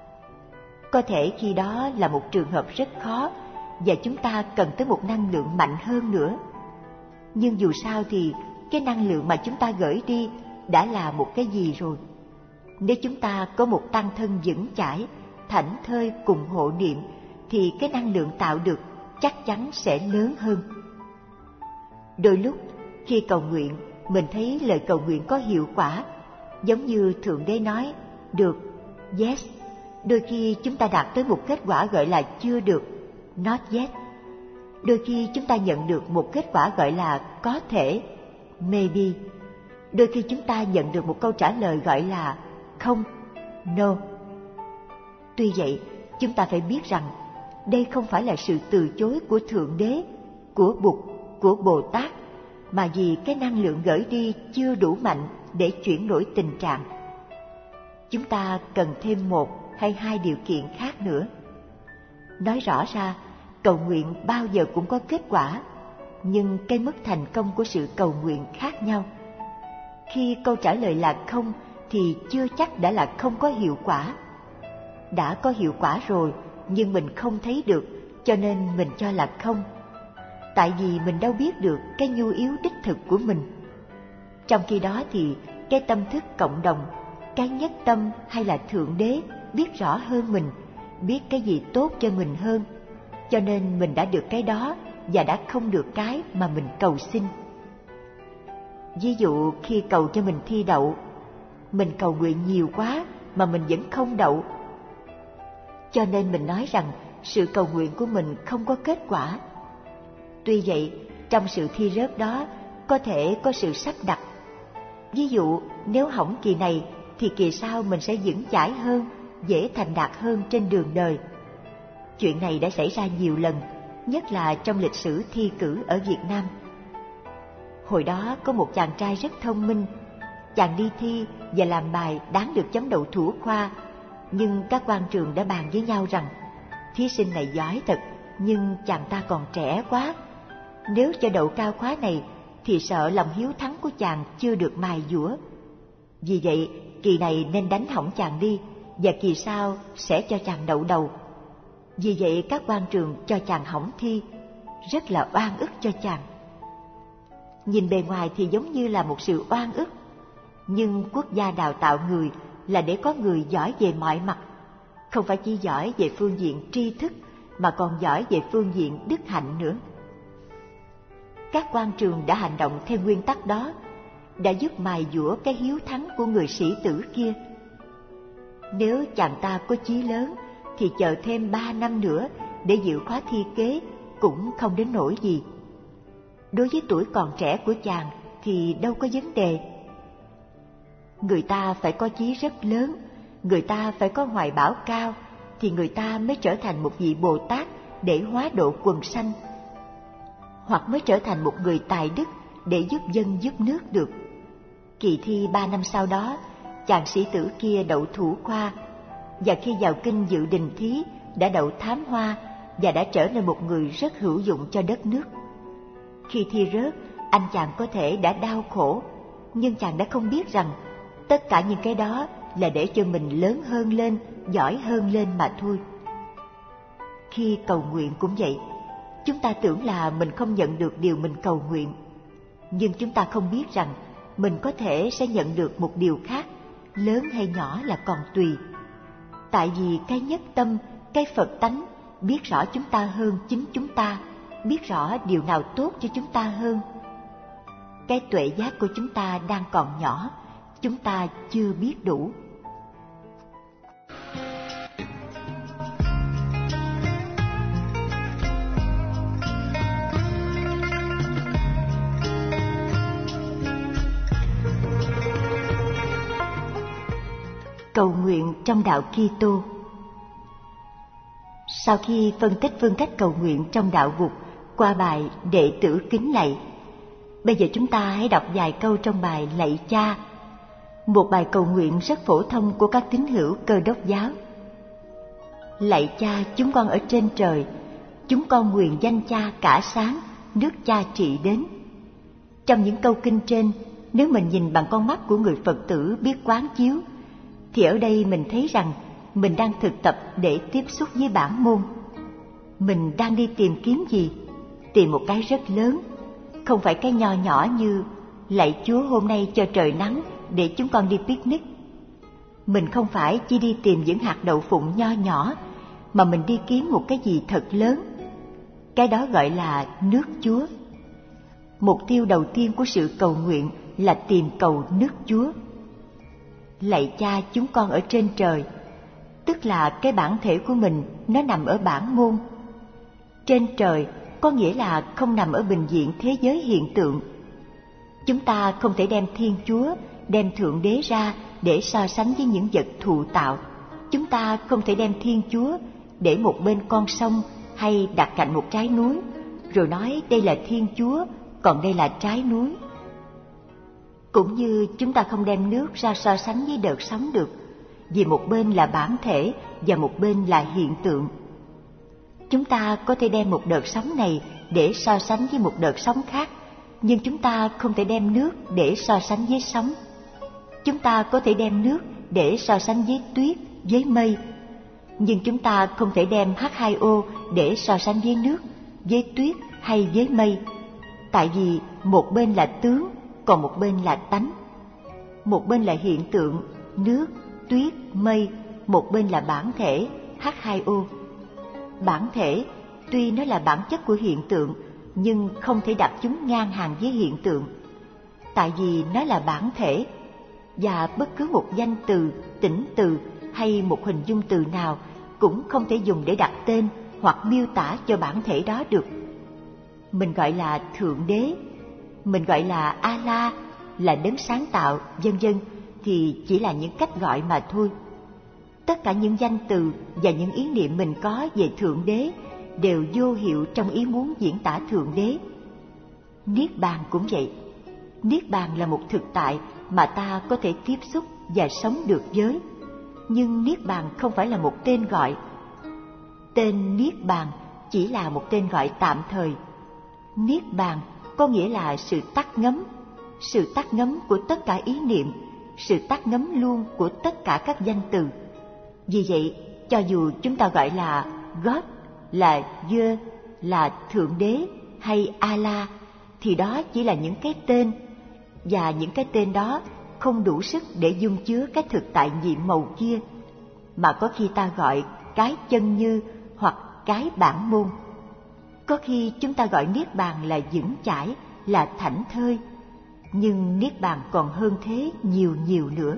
S1: Có thể khi đó là một trường hợp rất khó và chúng ta cần tới một năng lượng mạnh hơn nữa. Nhưng dù sao thì cái năng lượng mà chúng ta gửi đi đã là một cái gì rồi. Nếu chúng ta có một tăng thân vững chãi, thảnh thơi cùng hộ niệm, thì cái năng lượng tạo được chắc chắn sẽ lớn hơn. Đôi lúc khi cầu nguyện, mình thấy lời cầu nguyện có hiệu quả, giống như Thượng Đế nói, được, yes. Đôi khi chúng ta đạt tới một kết quả gọi là chưa được, not yet. Đôi khi chúng ta nhận được một kết quả gọi là có thể, maybe. Đôi khi chúng ta nhận được một câu trả lời gọi là không, no. Tuy vậy, chúng ta phải biết rằng đây không phải là sự từ chối của Thượng Đế, của Bụt, của Bồ Tát, mà vì cái năng lượng gửi đi chưa đủ mạnh để chuyển đổi tình trạng. Chúng ta cần thêm một hay hai điều kiện khác nữa. Nói rõ ra, cầu nguyện bao giờ cũng có kết quả, nhưng cái mức thành công của sự cầu nguyện khác nhau. Khi câu trả lời là không, thì chưa chắc đã là không có hiệu quả. Đã có hiệu quả rồi, nhưng mình không thấy được, cho nên mình cho là không. Tại vì mình đâu biết được cái nhu yếu đích thực của mình. Trong khi đó thì cái tâm thức cộng đồng, cái nhất tâm hay là Thượng Đế biết rõ hơn mình, biết cái gì tốt cho mình hơn, cho nên mình đã được cái đó và đã không được cái mà mình cầu xin. Ví dụ khi cầu cho mình thi đậu, mình cầu nguyện nhiều quá mà mình vẫn không đậu. Cho nên mình nói rằng sự cầu nguyện của mình không có kết quả. Tuy vậy, trong sự thi rớt đó có thể có sự sắp đặt. Ví dụ, nếu hỏng kỳ này thì kỳ sau mình sẽ vững chãi hơn, dễ thành đạt hơn trên đường đời. Chuyện này đã xảy ra nhiều lần, nhất là trong lịch sử thi cử ở Việt Nam. Hồi đó có một chàng trai rất thông minh. Chàng đi thi và làm bài đáng được chấm đậu thủ khoa, nhưng các quan trường đã bàn với nhau rằng thí sinh này giỏi thật, nhưng chàng ta còn trẻ quá. Nếu cho đậu cao khóa này thì sợ lòng hiếu thắng của chàng chưa được mài dũa. Vì vậy, kỳ này nên đánh hỏng chàng đi, và kỳ sau sẽ cho chàng đậu đầu. Vì vậy các quan trường cho chàng hỏng thi, rất là oan ức cho chàng. Nhìn bề ngoài thì giống như là một sự oan ức, nhưng quốc gia đào tạo người là để có người giỏi về mọi mặt, không phải chỉ giỏi về phương diện tri thức mà còn giỏi về phương diện đức hạnh nữa. Các quan trường đã hành động theo nguyên tắc đó, đã giúp mài dũa cái hiếu thắng của người sĩ tử kia. Nếu chàng ta có chí lớn thì chờ thêm ba năm nữa để dự khóa thi kế cũng không đến nỗi gì. Đối với tuổi còn trẻ của chàng thì đâu có vấn đề. Người ta phải có chí rất lớn, người ta phải có hoài bão cao, thì người ta mới trở thành một vị Bồ Tát để hóa độ quần sanh, hoặc mới trở thành một người tài đức để giúp dân giúp nước được. Kỳ thi ba năm sau đó, chàng sĩ tử kia đậu thủ khoa, và khi vào kinh dự đình thí đã đậu thám hoa và đã trở nên một người rất hữu dụng cho đất nước. Khi thi rớt, anh chàng có thể đã đau khổ, nhưng chàng đã không biết rằng tất cả những cái đó là để cho mình lớn hơn lên, giỏi hơn lên mà thôi. Khi cầu nguyện cũng vậy, chúng ta tưởng là mình không nhận được điều mình cầu nguyện, nhưng chúng ta không biết rằng mình có thể sẽ nhận được một điều khác, lớn hay nhỏ là còn tùy. Tại vì cái nhất tâm, cái Phật tánh biết rõ chúng ta hơn chính chúng ta, biết rõ điều nào tốt cho chúng ta hơn. Cái tuệ giác của chúng ta đang còn nhỏ, chúng ta chưa biết đủ. Cầu nguyện trong đạo Kitô. Sau khi phân tích phương cách cầu nguyện trong đạo Vụt qua bài Đệ tử kính lạy, bây giờ chúng ta hãy đọc vài câu trong bài Lạy Cha, một bài cầu nguyện rất phổ thông của các tín hữu Cơ Đốc giáo. Lạy Cha chúng con ở trên trời, chúng con nguyện danh Cha cả sáng, nước Cha trị đến. Trong những câu kinh trên, nếu mình nhìn bằng con mắt của người Phật tử biết quán chiếu, thì ở đây mình thấy rằng mình đang thực tập để tiếp xúc với bản môn. Mình đang đi tìm kiếm gì? Tìm một cái rất lớn, không phải cái nho nhỏ như lạy Chúa hôm nay cho trời nắng để chúng con đi picnic. Mình không phải chỉ đi tìm những hạt đậu phụng nho nhỏ, mà mình đi kiếm một cái gì thật lớn. Cái đó gọi là nước Chúa. Mục tiêu đầu tiên của sự cầu nguyện là tìm cầu nước Chúa. Lạy Cha chúng con ở trên trời, tức là cái bản thể của mình nó nằm ở bản môn. Trên trời có nghĩa là không nằm ở bình diện thế giới hiện tượng. Chúng ta không thể đem Thiên Chúa, đem Thượng Đế ra để so sánh với những vật thụ tạo. Chúng ta không thể đem Thiên Chúa để một bên con sông hay đặt cạnh một trái núi, rồi nói đây là Thiên Chúa, còn đây là trái núi. Cũng như chúng ta không đem nước ra so sánh với đợt sóng được, vì một bên là bản thể và một bên là hiện tượng. Chúng ta có thể đem một đợt sóng này để so sánh với một đợt sóng khác, nhưng chúng ta không thể đem nước để so sánh với sóng. Chúng ta có thể đem nước để so sánh với tuyết, với mây, nhưng chúng ta không thể đem H hai O để so sánh với nước, với tuyết hay với mây, tại vì một bên là tướng, còn một bên là tánh. Một bên là hiện tượng, nước, tuyết, mây, một bên là bản thể, H hai O. Bản thể, tuy nó là bản chất của hiện tượng, nhưng không thể đặt chúng ngang hàng với hiện tượng, tại vì nó là bản thể, và bất cứ một danh từ, tỉnh từ hay một hình dung từ nào cũng không thể dùng để đặt tên hoặc miêu tả cho bản thể đó được. Mình gọi là Thượng Đế, mình gọi là Allah, là đấng sáng tạo, vân vân, thì chỉ là những cách gọi mà thôi. Tất cả những danh từ và những ý niệm mình có về Thượng Đế đều vô hiệu trong ý muốn diễn tả Thượng Đế. Niết bàn cũng vậy. Niết bàn là một thực tại mà ta có thể tiếp xúc và sống được với. Nhưng Niết bàn không phải là một tên gọi. Tên Niết bàn chỉ là một tên gọi tạm thời. Niết bàn có nghĩa là sự tắt ngấm, sự tắt ngấm của tất cả ý niệm, sự tắt ngấm luôn của tất cả các danh từ. Vì vậy, cho dù chúng ta gọi là God, là Dieu, là Thượng Đế hay Allah, thì đó chỉ là những cái tên, và những cái tên đó không đủ sức để dung chứa cái thực tại nhiệm màu kia, mà có khi ta gọi cái chân như hoặc cái bản môn. Có khi chúng ta gọi Niết bàn là vững chãi, là thảnh thơi, nhưng Niết bàn còn hơn thế nhiều nhiều nữa.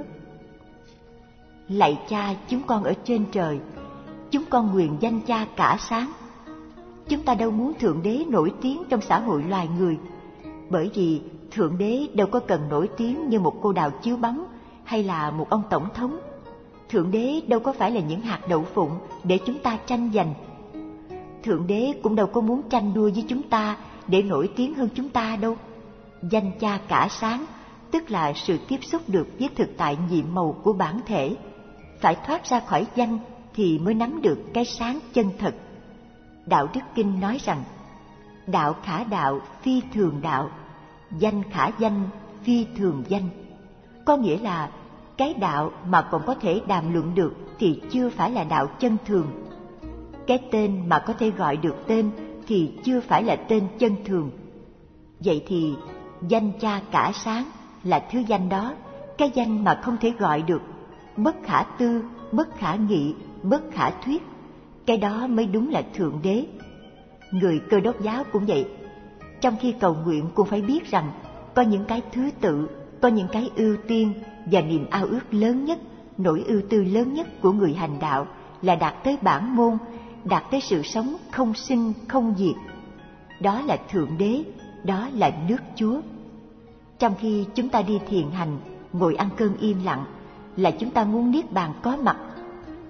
S1: Lạy Cha chúng con ở trên trời, chúng con nguyện danh Cha cả sáng. Chúng ta đâu muốn Thượng Đế nổi tiếng trong xã hội loài người, bởi vì Thượng Đế đâu có cần nổi tiếng như một cô đào chiếu bóng hay là một ông tổng thống. Thượng Đế đâu có phải là những hạt đậu phụng để chúng ta tranh giành. Thượng Đế cũng đâu có muốn tranh đua với chúng ta để nổi tiếng hơn chúng ta đâu. Danh Cha cả sáng tức là sự tiếp xúc được với thực tại nhiệm màu của bản thể. Phải thoát ra khỏi danh thì mới nắm được cái sáng chân thật. Đạo Đức Kinh nói rằng, đạo khả đạo phi thường đạo, danh khả danh phi thường danh. Có nghĩa là cái đạo mà còn có thể đàm luận được thì chưa phải là đạo chân thường. Cái tên mà có thể gọi được tên thì chưa phải là tên chân thường. Vậy thì danh Cha cả sáng là thứ danh đó, cái danh mà không thể gọi được, bất khả tư, bất khả nghị, bất khả thuyết. Cái đó mới đúng là Thượng Đế. Người Cơ Đốc giáo cũng vậy. Trong khi cầu nguyện cũng phải biết rằng có những cái thứ tự, có những cái ưu tiên, và niềm ao ước lớn nhất, nỗi ưu tư lớn nhất của người hành đạo là đạt tới bản môn, đạt tới sự sống không sinh không diệt. Đó là Thượng Đế, đó là nước Chúa. Trong khi chúng ta đi thiền hành, ngồi ăn cơm im lặng, là chúng ta muốn Niết bàn có mặt.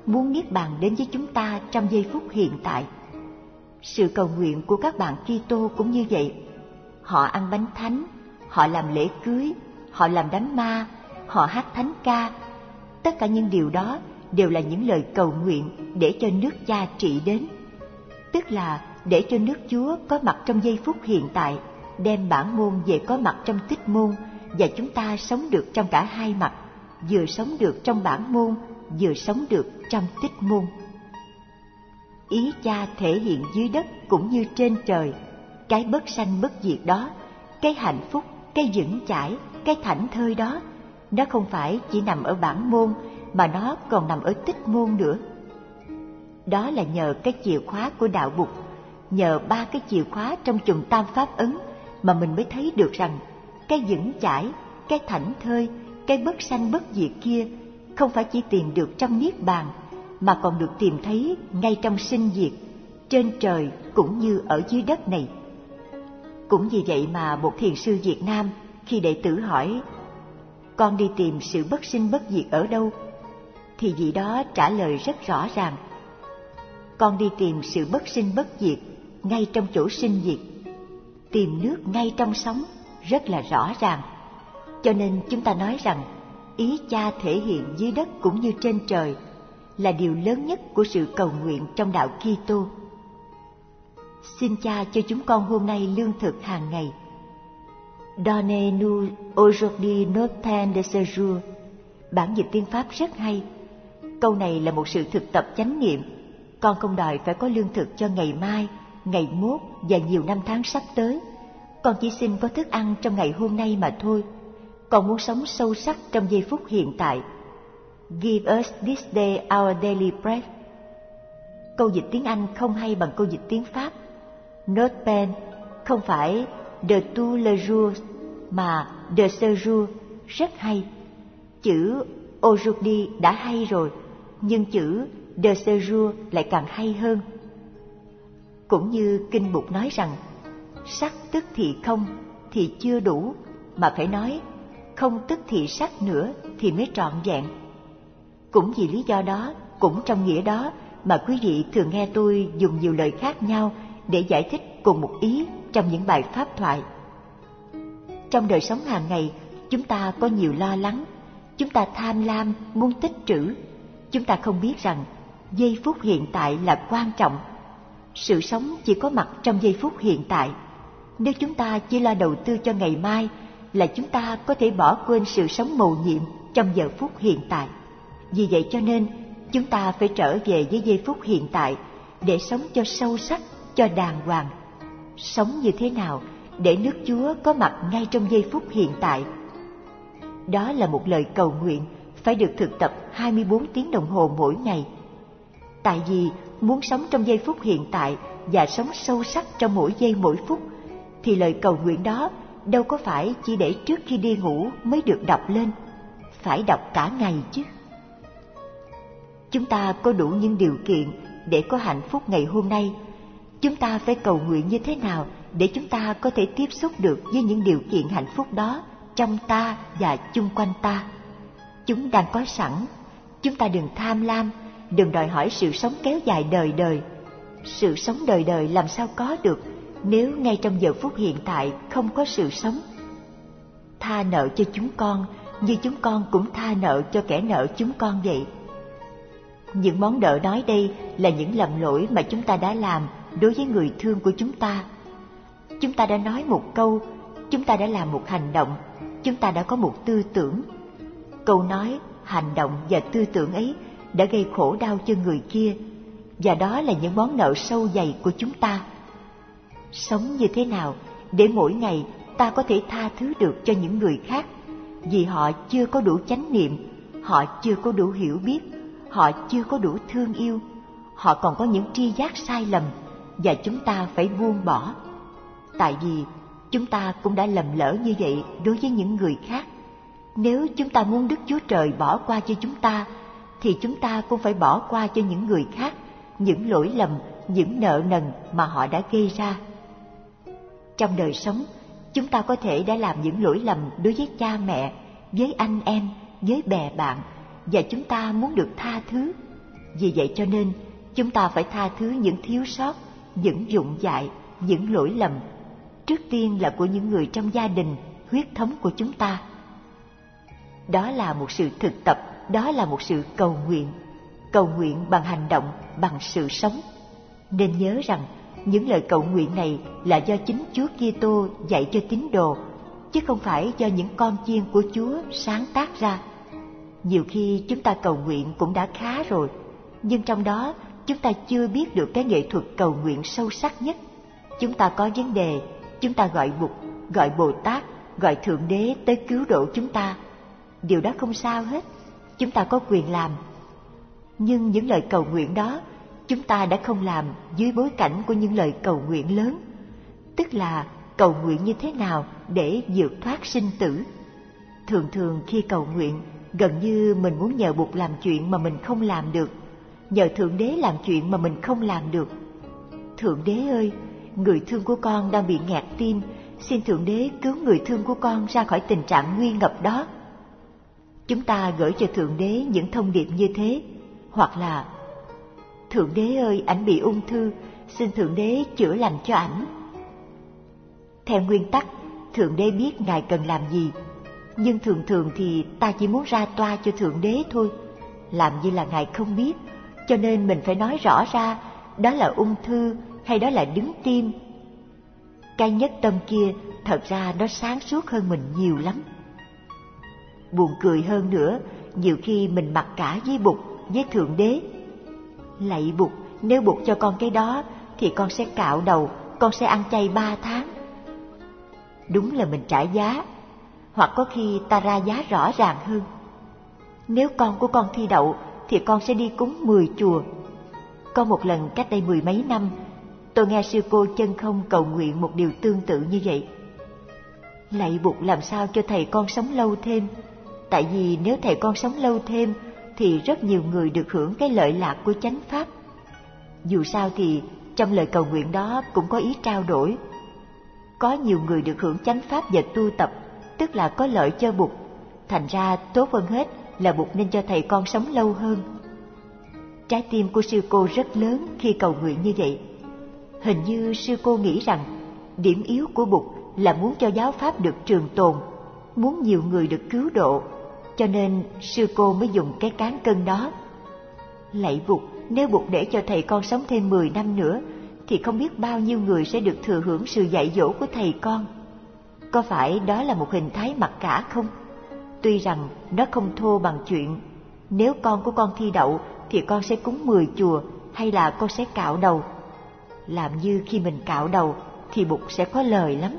S1: muốn niết bàn đến với chúng ta trong giây phút hiện tại. Sự cầu nguyện của các bạn Kitô cũng như vậy. Họ ăn bánh thánh, họ làm lễ cưới, họ làm đám ma, họ hát thánh ca. Tất cả những điều đó đều là những lời cầu nguyện để cho nước Cha trị đến, tức là để cho nước Chúa có mặt trong giây phút hiện tại, đem bản môn về có mặt trong tích môn, và chúng ta sống được trong cả hai mặt, vừa sống được trong bản môn, vừa sống được trong tích môn. Ý Cha thể hiện dưới đất cũng như trên trời. Cái bất sanh bất diệt đó, cái hạnh phúc, cái vững chãi, cái thảnh thơi đó, nó không phải chỉ nằm ở bản môn, mà nó còn nằm ở tích môn nữa. Đó là nhờ cái chìa khóa của đạo Bụt, nhờ ba cái chìa khóa trong chùm tam pháp ấn mà mình mới thấy được rằng cái vững chãi, cái thảnh thơi, cái bất sanh bất diệt kia không phải chỉ tìm được trong niết bàn, mà còn được tìm thấy ngay trong sinh diệt, trên trời cũng như ở dưới đất này. Cũng vì vậy mà một thiền sư Việt Nam khi đệ tử hỏi: con đi tìm sự bất sinh bất diệt ở đâu? Thì vị đó trả lời rất rõ ràng: con đi tìm sự bất sinh bất diệt ngay trong chỗ sinh diệt. Tìm nước ngay trong sóng rất là rõ ràng. Cho nên chúng ta nói rằng ý Cha thể hiện dưới đất cũng như trên trời là điều lớn nhất của sự cầu nguyện trong đạo Kitô. Xin Cha cho chúng con hôm nay lương thực hàng ngày. Donnez-nous aujourd'hui notre pain de ce jour. Bản dịch tiếng Pháp rất hay. Câu này là một sự thực tập chánh niệm. Con không đòi phải có lương thực cho ngày mai, ngày mốt và nhiều năm tháng sắp tới. Con chỉ xin có thức ăn trong ngày hôm nay mà thôi. Con muốn sống sâu sắc trong giây phút hiện tại. Give us this day our daily bread. Câu dịch tiếng Anh không hay bằng câu dịch tiếng Pháp. Notre pain không phải de tous les jours mà de ce jour rất hay. Chữ aujourd'hui đã hay rồi, nhưng chữ de ce jour lại càng hay hơn. Cũng như Kinh Bụt nói rằng sắc tức thì không thì chưa đủ, mà phải nói không tức thì sắc nữa thì mới trọn vẹn. Cũng vì lý do đó, cũng trong nghĩa đó mà quý vị thường nghe tôi dùng nhiều lời khác nhau để giải thích cùng một ý trong những bài pháp thoại. Trong đời sống hàng ngày, chúng ta có nhiều lo lắng, chúng ta tham lam, muốn tích trữ. Chúng ta không biết rằng giây phút hiện tại là quan trọng. Sự sống chỉ có mặt trong giây phút hiện tại. Nếu chúng ta chỉ lo đầu tư cho ngày mai, là chúng ta có thể bỏ quên sự sống mầu nhiệm trong giờ phút hiện tại. Vì vậy cho nên, chúng ta phải trở về với giây phút hiện tại để sống cho sâu sắc, cho đàng hoàng. Sống như thế nào để nước Chúa có mặt ngay trong giây phút hiện tại? Đó là một lời cầu nguyện phải được thực tập hai mươi bốn tiếng đồng hồ mỗi ngày. Tại vì muốn sống trong giây phút hiện tại và sống sâu sắc trong mỗi giây mỗi phút, thì lời cầu nguyện đó đâu có phải chỉ để trước khi đi ngủ mới được đọc lên, phải đọc cả ngày chứ. Chúng ta có đủ những điều kiện để có hạnh phúc ngày hôm nay. Chúng ta phải cầu nguyện như thế nào để chúng ta có thể tiếp xúc được với những điều kiện hạnh phúc đó trong ta và chung quanh ta. Chúng đang có sẵn. Chúng ta đừng tham lam, đừng đòi hỏi sự sống kéo dài đời đời. Sự sống đời đời làm sao có được nếu ngay trong giờ phút hiện tại không có sự sống. Tha nợ cho chúng con như chúng con cũng tha nợ cho kẻ nợ chúng con vậy. Những món nợ nói đây là những lầm lỗi mà chúng ta đã làm đối với người thương của chúng ta. Chúng ta đã nói một câu, chúng ta đã làm một hành động, chúng ta đã có một tư tưởng. Câu nói, hành động và tư tưởng ấy đã gây khổ đau cho người kia, và đó là những món nợ sâu dày của chúng ta. Sống như thế nào để mỗi ngày ta có thể tha thứ được cho những người khác, vì họ chưa có đủ chánh niệm, họ chưa có đủ hiểu biết, họ chưa có đủ thương yêu, họ còn có những tri giác sai lầm, và chúng ta phải buông bỏ. Tại vì chúng ta cũng đã lầm lỡ như vậy đối với những người khác. Nếu chúng ta muốn Đức Chúa Trời bỏ qua cho chúng ta, thì chúng ta cũng phải bỏ qua cho những người khác những lỗi lầm, những nợ nần mà họ đã gây ra. Trong đời sống, chúng ta có thể đã làm những lỗi lầm đối với cha mẹ, với anh em, với bè bạn, và chúng ta muốn được tha thứ. Vì vậy cho nên, chúng ta phải tha thứ những thiếu sót, những vụng dại, những lỗi lầm, trước tiên là của những người trong gia đình, huyết thống của chúng ta. Đó là một sự thực tập, đó là một sự cầu nguyện. Cầu nguyện bằng hành động, bằng sự sống. Nên nhớ rằng, những lời cầu nguyện này là do chính Chúa Kitô dạy cho tín đồ, chứ không phải do những con chiên của Chúa sáng tác ra. Nhiều khi chúng ta cầu nguyện cũng đã khá rồi, nhưng trong đó chúng ta chưa biết được cái nghệ thuật cầu nguyện sâu sắc nhất. Chúng ta có vấn đề, chúng ta gọi Bụt, gọi Bồ Tát, gọi Thượng Đế tới cứu độ chúng ta. Điều đó không sao hết, chúng ta có quyền làm. Nhưng những lời cầu nguyện đó, chúng ta đã không làm dưới bối cảnh của những lời cầu nguyện lớn, tức là cầu nguyện như thế nào để vượt thoát sinh tử. Thường thường khi cầu nguyện, gần như mình muốn nhờ Bụt làm chuyện mà mình không làm được, nhờ Thượng Đế làm chuyện mà mình không làm được. Thượng Đế ơi, người thương của con đang bị nghẹt tim, xin Thượng Đế cứu người thương của con ra khỏi tình trạng nguy ngập đó. Chúng ta gửi cho Thượng Đế những thông điệp như thế, hoặc là Thượng Đế ơi, ảnh bị ung thư, xin Thượng Đế chữa lành cho ảnh. Theo nguyên tắc, Thượng Đế biết Ngài cần làm gì, nhưng thường thường thì ta chỉ muốn ra toa cho Thượng Đế thôi, làm như là Ngài không biết, cho nên mình phải nói rõ ra đó là ung thư hay đó là đứng tim. Cái nhất tâm kia thật ra nó sáng suốt hơn mình nhiều lắm. Buồn cười hơn nữa, nhiều khi mình mặc cả với Bụt, với Thượng Đế. Lạy Bụt, nếu Bụt cho con cái đó thì con sẽ cạo đầu, con sẽ ăn chay ba tháng. Đúng là mình trả giá, hoặc có khi ta ra giá rõ ràng hơn. Nếu con của con thi đậu thì con sẽ đi cúng mười chùa. Có một lần cách đây mười mấy năm, tôi nghe sư cô Chân Không cầu nguyện một điều tương tự như vậy. Lạy Bụt, làm sao cho thầy con sống lâu thêm, tại vì nếu thầy con sống lâu thêm thì rất nhiều người được hưởng cái lợi lạc của chánh pháp. Dù sao thì trong lời cầu nguyện đó cũng có ý trao đổi. Có nhiều người được hưởng chánh pháp và tu tập, tức là có lợi cho Bụt. Thành ra tốt hơn hết là Bụt nên cho thầy con sống lâu hơn. Trái tim của sư cô rất lớn khi cầu nguyện như vậy. Hình như sư cô nghĩ rằng điểm yếu của Bụt là muốn cho giáo pháp được trường tồn, muốn nhiều người được cứu độ, cho nên sư cô mới dùng cái cán cân đó. Lạy Bụt, nếu Bụt để cho thầy con sống thêm mười năm nữa thì không biết bao nhiêu người sẽ được thừa hưởng sự dạy dỗ của thầy con. Có phải đó là một hình thái mặc cả không? Tuy rằng nó không thô bằng chuyện nếu con của con thi đậu thì con sẽ cúng mười chùa, hay là con sẽ cạo đầu. Làm như khi mình cạo đầu thì Bụt sẽ có lời lắm.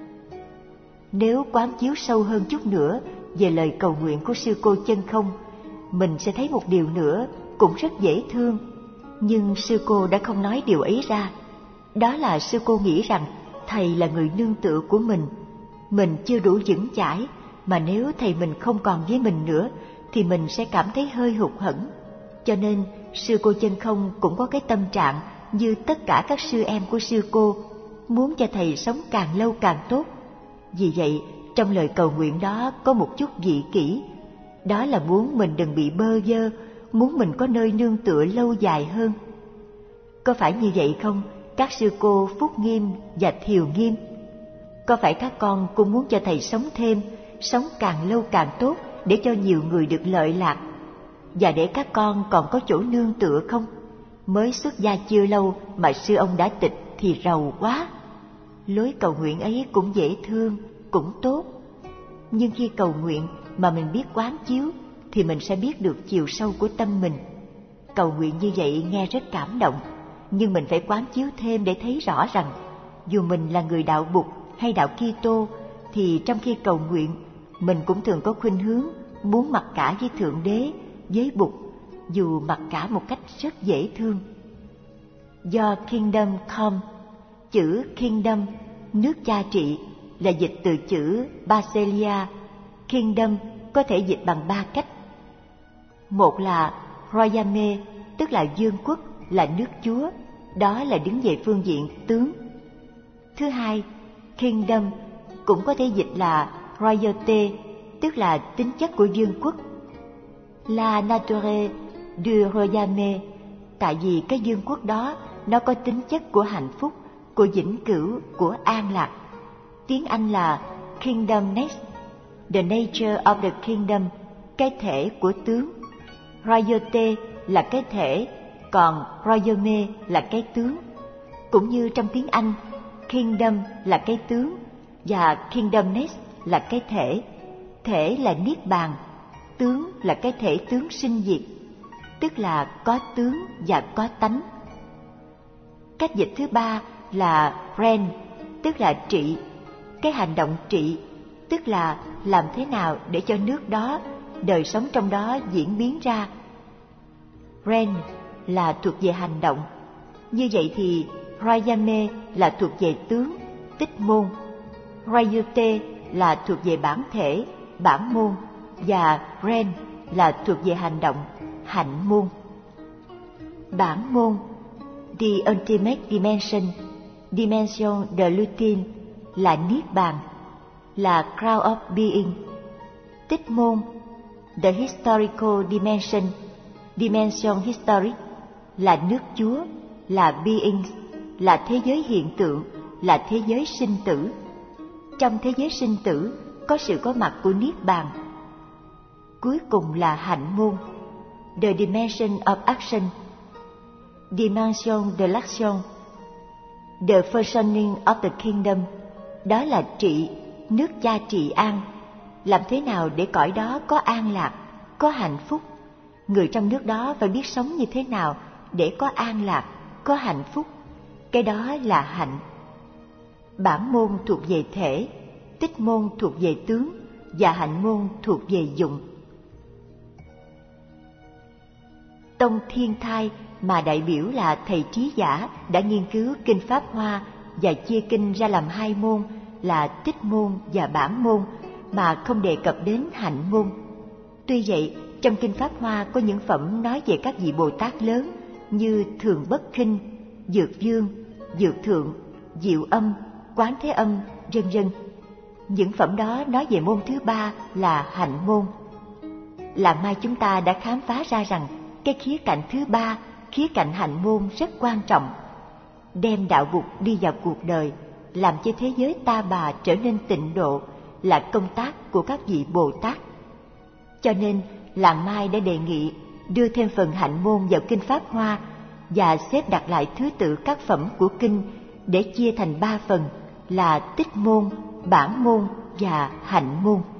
S1: Nếu quán chiếu sâu hơn chút nữa về lời cầu nguyện của sư cô Chân Không, mình sẽ thấy một điều nữa cũng rất dễ thương. Nhưng sư cô đã không nói điều ấy ra. Đó là sư cô nghĩ rằng thầy là người nương tựa của mình. Mình chưa đủ vững chãi, mà nếu thầy mình không còn với mình nữa thì mình sẽ cảm thấy hơi hụt hẫng. Cho nên sư cô Chân Không cũng có cái tâm trạng như tất cả các sư em của sư cô, muốn cho thầy sống càng lâu càng tốt. Vì vậy, trong lời cầu nguyện đó có một chút vị kỷ. Đó là muốn mình đừng bị bơ vơ, muốn mình có nơi nương tựa lâu dài hơn. Có phải như vậy không, các sư cô Phúc Nghiêm và Thiều Nghiêm? Có phải các con cũng muốn cho thầy sống thêm, sống càng lâu càng tốt để cho nhiều người được lợi lạc, và để các con còn có chỗ nương tựa không? Mới xuất gia chưa lâu mà sư ông đã tịch thì rầu quá. Lối cầu nguyện ấy cũng dễ thương, cũng tốt. Nhưng khi cầu nguyện mà mình biết quán chiếu thì mình sẽ biết được chiều sâu của tâm mình. Cầu nguyện như vậy nghe rất cảm động, nhưng mình phải quán chiếu thêm để thấy rõ rằng dù mình là người đạo Bụt hay đạo Kitô thì trong khi cầu nguyện mình cũng thường có khuynh hướng muốn mặc cả với Thượng Đế, với Bụt, dù mặc cả một cách rất dễ thương. Do Kingdom Come, chữ Kingdom, nước cha trị, là dịch từ chữ Basileia. Kingdom có thể dịch bằng ba cách. Một là Royame, tức là vương quốc, là nước Chúa, đó là đứng về phương diện tướng. Thứ hai, Kingdom cũng có thể dịch là Royauté, tức là tính chất của vương quốc. La nature Duyurayame, tại vì cái vương quốc đó nó có tính chất của hạnh phúc, của vĩnh cửu, của an lạc. Tiếng Anh là Kingdom Next, the nature of the kingdom, cái thể của tướng. Royalty là cái thể, còn Royaume là cái tướng. Cũng như trong tiếng Anh, Kingdom là cái tướng và Kingdom Next là cái thể. Thể là Niết Bàn, tướng là cái thể tướng sinh diệt, tức là có tướng và có tánh. Cách dịch thứ ba là reign, tức là trị. Cái hành động trị, tức là làm thế nào để cho nước đó, đời sống trong đó diễn biến ra. Reign là thuộc về hành động. Như vậy thì Rayame là thuộc về tướng, tích môn. Rayute là thuộc về bản thể, bản môn. Và Reign là thuộc về hành động, hạnh môn. Bản môn, the ultimate dimension, dimension de l'ultime, là Niết Bàn, là crown of being. Tích môn, the historical dimension, dimension historic, là nước Chúa, là being, là thế giới hiện tượng, là thế giới sinh tử. Trong thế giới sinh tử có sự có mặt của Niết Bàn. Cuối cùng là hạnh môn, the dimension of action, dimension de l'action, the functioning of the kingdom, đó là trị, nước Cha trị an. Làm thế nào để cõi đó có an lạc, có hạnh phúc? Người trong nước đó phải biết sống như thế nào để có an lạc, có hạnh phúc? Cái đó là hạnh. Bản môn thuộc về thể, tích môn thuộc về tướng và hạnh môn thuộc về dụng. Tông Thiên Thai mà đại biểu là thầy trí giả đã nghiên cứu kinh Pháp Hoa và chia kinh ra làm hai môn là tích môn và bản môn, mà không đề cập đến hạnh môn. Tuy vậy, trong kinh Pháp Hoa có những phẩm nói về các vị Bồ Tát lớn như Thường Bất Khinh, Dược Dương, Dược Thượng, Diệu Âm, Quán Thế Âm, vân vân. Những phẩm đó nói về môn thứ ba là hạnh môn. Làm mai chúng ta đã khám phá ra rằng cái khía cạnh thứ ba, khía cạnh hạnh môn rất quan trọng, đem đạo Bụt đi vào cuộc đời, làm cho thế giới ta bà trở nên tịnh độ, là công tác của các vị Bồ Tát. Cho nên Làng Mai đã đề nghị đưa thêm phần hạnh môn vào kinh Pháp Hoa và xếp đặt lại thứ tự các phẩm của kinh để chia thành ba phần là tích môn, bản môn và hạnh môn.